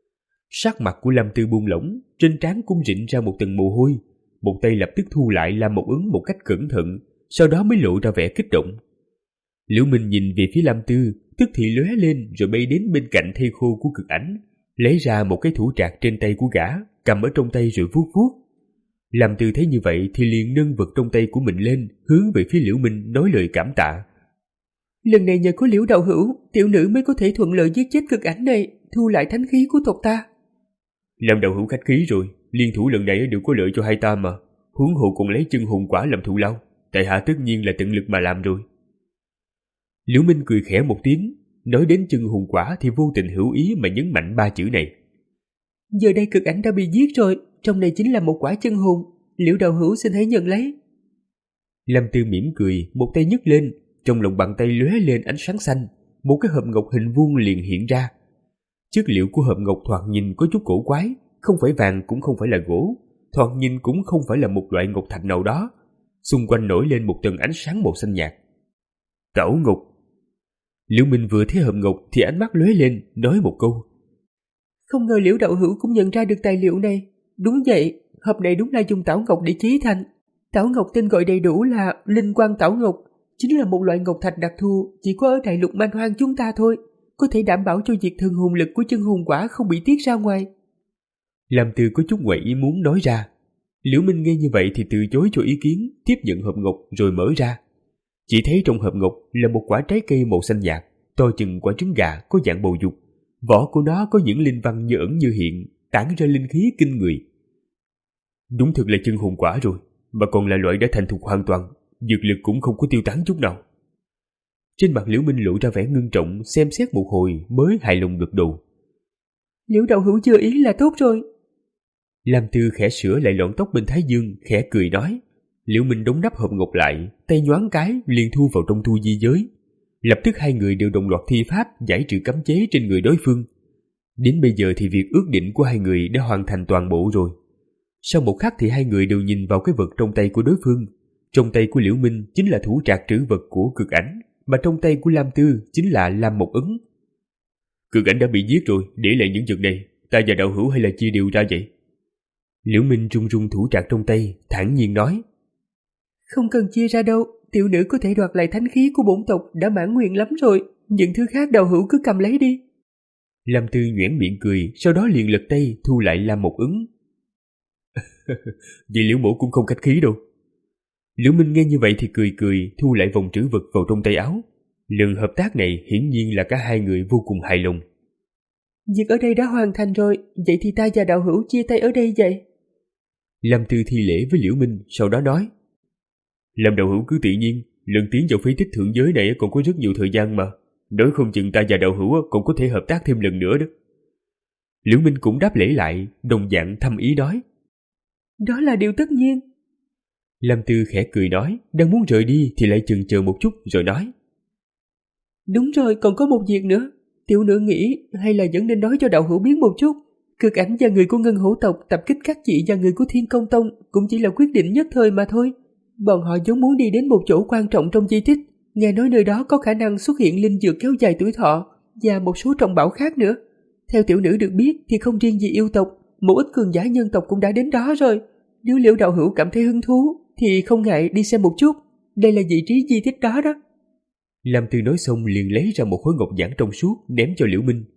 Sắc mặt của Lam Tư buông lỏng, trên trán cũng rịn ra một tầng mồ hôi, một tay lập tức thu lại lam một ấn một cách cẩn thận, sau đó mới lộ ra vẻ kích động. Liễu Minh nhìn về phía Lam Tư, tức thì lóe lên rồi bay đến bên cạnh thây khô của Cực Ảnh, lấy ra một cái thủ trạc trên tay của gã, cầm ở trong tay rồi vuốt vuốt. Lam Tư thấy như vậy thì liền nâng vật trong tay của mình lên, hướng về phía Liễu Minh nói lời cảm tạ. Lần này nhờ có Liễu đạo hữu, tiểu nữ mới có thể thuận lợi giết chết Cực Ảnh này, thu lại thánh khí của tộc ta. Lâm đạo hữu khách khí rồi, liên thủ lần này đều có lợi cho hai ta mà, huống hộ còn lấy chân hồn quả làm thù lao, tại hạ tất nhiên là tận lực mà làm rồi. Liễu Minh cười khẽ một tiếng, nói đến chân hồn quả thì vô tình hữu ý mà nhấn mạnh ba chữ này. Giờ đây Cực Ảnh đã bị giết rồi, trong này chính là một quả chân hồn, Liễu đạo hữu xin hãy nhận lấy. Lâm Tư mỉm cười, một tay nhấc lên, trong lòng bàn tay lóe lên ánh sáng xanh, một cái hộp ngọc hình vuông liền hiện ra. Chất liệu của hộp ngọc thoạt nhìn có chút cổ quái, không phải vàng cũng không phải là gỗ, thoạt nhìn cũng không phải là một loại ngọc thạch nào đó. Xung quanh nổi lên một tầng ánh sáng màu xanh nhạt. Tảo ngọc. Liễu Minh vừa thấy hộp ngọc thì ánh mắt lóe lên, nói một câu. Không ngờ Liễu đạo hữu cũng nhận ra được tài liệu này. Đúng vậy, hộp này đúng là dùng tảo ngọc để chế thành. Tảo ngọc tên gọi đầy đủ là Linh Quang Tảo Ngọc, chính là một loại ngọc thạch đặc thù chỉ có ở đại lục man hoang chúng ta thôi, có thể đảm bảo cho việc thần hồn lực của chân hồn quả không bị tiết ra ngoài. Lam Tư có chút ngoài ý muốn nói ra. Liễu Minh nghe như vậy thì từ chối cho ý kiến, tiếp nhận hộp ngọc rồi mở ra. Chỉ thấy trong hộp ngọc là một quả trái cây màu xanh nhạt, to chừng quả trứng gà, có dạng bầu dục. Vỏ của nó có những linh văn như ẩn như hiện, tản ra linh khí kinh người. Đúng thực là chân hồn quả rồi, mà còn là loại đã thành thục hoàn toàn, dược lực cũng không có tiêu tán chút nào. Trên mặt Liễu Minh lộ ra vẻ ngưng trọng, xem xét một hồi mới hài lòng gật đầu. Liễu đạo hữu chưa ý là tốt rồi. Lam Tư khẽ sửa lại lọn tóc bên thái dương, khẽ cười nói. Liễu Minh đóng nắp hộp ngọc lại, tay nhoáng cái liền thu vào trong thu di giới. Lập tức hai người đều đồng loạt thi pháp giải trừ cấm chế trên người đối phương. Đến bây giờ thì việc ước định của hai người đã hoàn thành toàn bộ rồi. Sau một khắc thì hai người đều nhìn vào cái vật trong tay của đối phương. Trong tay của Liễu Minh chính là thủ trạc trữ vật của Cực Ảnh, mà trong tay của Lam Tư chính là Lam Một Ấn. Cực Ảnh đã bị giết rồi, để lại những vật này, ta và đạo hữu hay là chia đều ra vậy? Liễu Minh run run thủ trạc trong tay, thản nhiên nói. Không cần chia ra đâu, tiểu nữ có thể đoạt lại thánh khí của bổn tộc đã mãn nguyện lắm rồi, những thứ khác đạo hữu cứ cầm lấy đi. Lam Tư nhoẻn miệng cười, sau đó liền lật tay thu lại Lam Một Ấn. Vậy Liễu mổ cũng không khách khí đâu. Liễu Minh nghe như vậy thì cười cười, thu lại vòng trữ vật vào trong tay áo. Lần hợp tác này hiển nhiên là cả hai người vô cùng hài lòng. Việc ở đây đã hoàn thành rồi, vậy thì ta và đạo hữu chia tay ở đây vậy. Lam Tư thi lễ với Liễu Minh, sau đó nói. Lâm đạo hữu cứ tự nhiên, lần tiến vào phế tích thượng giới này còn có rất nhiều thời gian mà, nói không chừng ta và đạo hữu còn có thể hợp tác thêm lần nữa đó. Liễu Minh cũng đáp lễ lại, đồng dạng thâm ý nói. Đó là điều tất nhiên. Lam Tư khẽ cười nói, đang muốn rời đi thì lại chần chờ một chút rồi nói. Đúng rồi, còn có một việc nữa, tiểu nữ nghĩ hay là vẫn nên nói cho đạo hữu biết một chút. Cực ảnh và người của Ngân Hổ tộc tập kích các chị và người của Thiên Công Tông cũng chỉ là quyết định nhất thời mà thôi. Bọn họ vốn muốn đi đến một chỗ quan trọng trong di tích, nghe nói nơi đó có khả năng xuất hiện linh dược kéo dài tuổi thọ và một số trọng bảo khác nữa. Theo tiểu nữ được biết thì không riêng gì yêu tộc, một ít cường giả nhân tộc cũng đã đến đó rồi. Nếu Liễu đạo hữu cảm thấy hứng thú thì không ngại đi xem một chút. Đây là vị trí di tích đó đó. Lam Tư nói xong liền lấy ra một khối ngọc giản trong suốt ném cho Liễu Minh.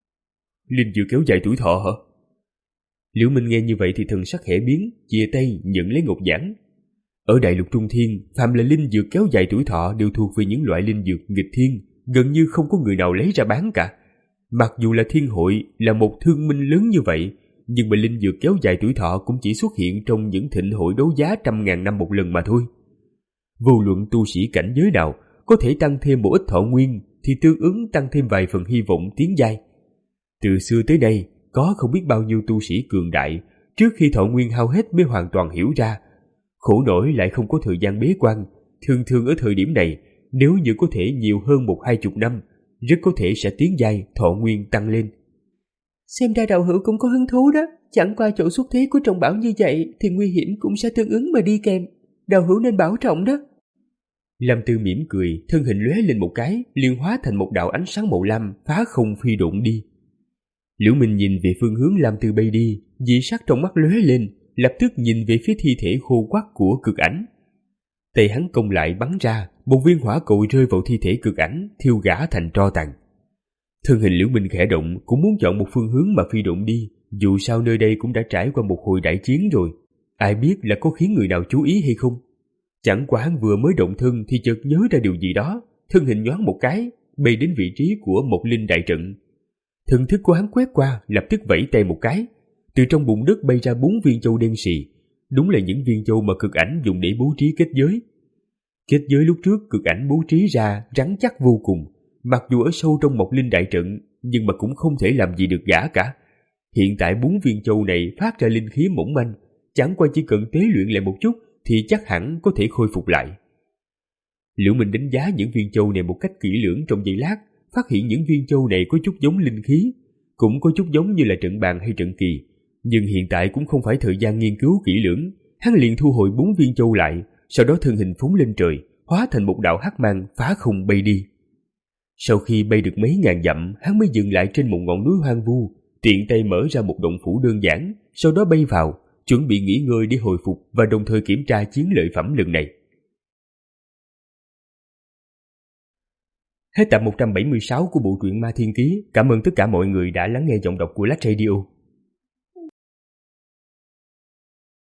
Linh dược kéo dài tuổi thọ hả? Liễu Minh nghe như vậy thì thần sắc khẽ biến, chia tay nhận lấy ngọc giản. Ở Đại Lục Trung Thiên, phàm là linh dược kéo dài tuổi thọ đều thuộc về những loại linh dược nghịch thiên, gần như không có người nào lấy ra bán cả. Mặc dù là Thiên Hội là một thương minh lớn như vậy, nhưng mà linh dược kéo dài tuổi thọ cũng chỉ xuất hiện trong những thịnh hội đấu giá trăm ngàn năm một lần mà thôi. Vô luận tu sĩ cảnh giới nào có thể tăng thêm một ít thọ nguyên thì tương ứng tăng thêm vài phần hy vọng tiến giai. Từ xưa tới nay, có không biết bao nhiêu tu sĩ cường đại trước khi thọ nguyên hao hết mới hoàn toàn hiểu ra. Khổ nổi lại không có thời gian bế quan, thường thường ở thời điểm này, nếu như có thể nhiều hơn một hai chục năm, rất có thể sẽ tiến giai, thọ nguyên tăng lên. Xem ra đạo hữu cũng có hứng thú đó, chẳng qua chỗ xuất thế của trọng bảo như vậy thì nguy hiểm cũng sẽ tương ứng mà đi kèm. Đạo hữu nên bảo trọng đó. Lam Tư mỉm cười, thân hình lóe lên một cái, liền hóa thành một đạo ánh sáng màu lam phá không phi độn đi. Liễu Minh nhìn về phương hướng Lam Tư bay đi, dị sắc trong mắt lóe lên, lập tức nhìn về phía thi thể khô quắt của Cực Ảnh. Tay hắn công lại bắn ra, một viên hỏa cầu rơi vào thi thể Cực Ảnh, thiêu gã thành tro tàn. Thân hình Liễu Minh khẽ động, cũng muốn chọn một phương hướng mà phi độn đi, dù sao nơi đây cũng đã trải qua một hồi đại chiến rồi, ai biết là có khiến người nào chú ý hay không. Chẳng qua hắn vừa mới động thân thì chợt nhớ ra điều gì đó, thân hình nhoáng một cái, bay đến vị trí của một linh đại trận. Thần thức của hắn quét qua, lập tức vẫy tay một cái, từ trong bụng đất bay ra bốn viên châu đen xì, đúng là những viên châu mà Cực Ảnh dùng để bố trí kết giới. Kết giới lúc trước Cực Ảnh bố trí ra rắn chắc vô cùng, mặc dù ở sâu trong một linh đại trận, nhưng mà cũng không thể làm gì được gã cả. Hiện tại bốn viên châu này phát ra linh khí mỏng manh, chẳng qua chỉ cần tế luyện lại một chút thì chắc hẳn có thể khôi phục lại. Liễu Minh đánh giá những viên châu này một cách kỹ lưỡng trong giây lát, phát hiện những viên châu này có chút giống linh khí, cũng có chút giống như là trận bàn hay trận kỳ, nhưng hiện tại cũng không phải thời gian nghiên cứu kỹ lưỡng. Hắn liền thu hồi bốn viên châu lại, sau đó thân hình phóng lên trời, hóa thành một đạo hắc mang phá không bay đi. Sau khi bay được mấy ngàn dặm, hắn mới dừng lại trên một ngọn núi hoang vu, tiện tay mở ra một động phủ đơn giản, sau đó bay vào, chuẩn bị nghỉ ngơi để hồi phục và đồng thời kiểm tra chiến lợi phẩm lần này. Hết tập một trăm bảy mươi sáu của bộ truyện Ma Thiên Ký. Cảm ơn tất cả mọi người đã lắng nghe giọng đọc của Lách Radio.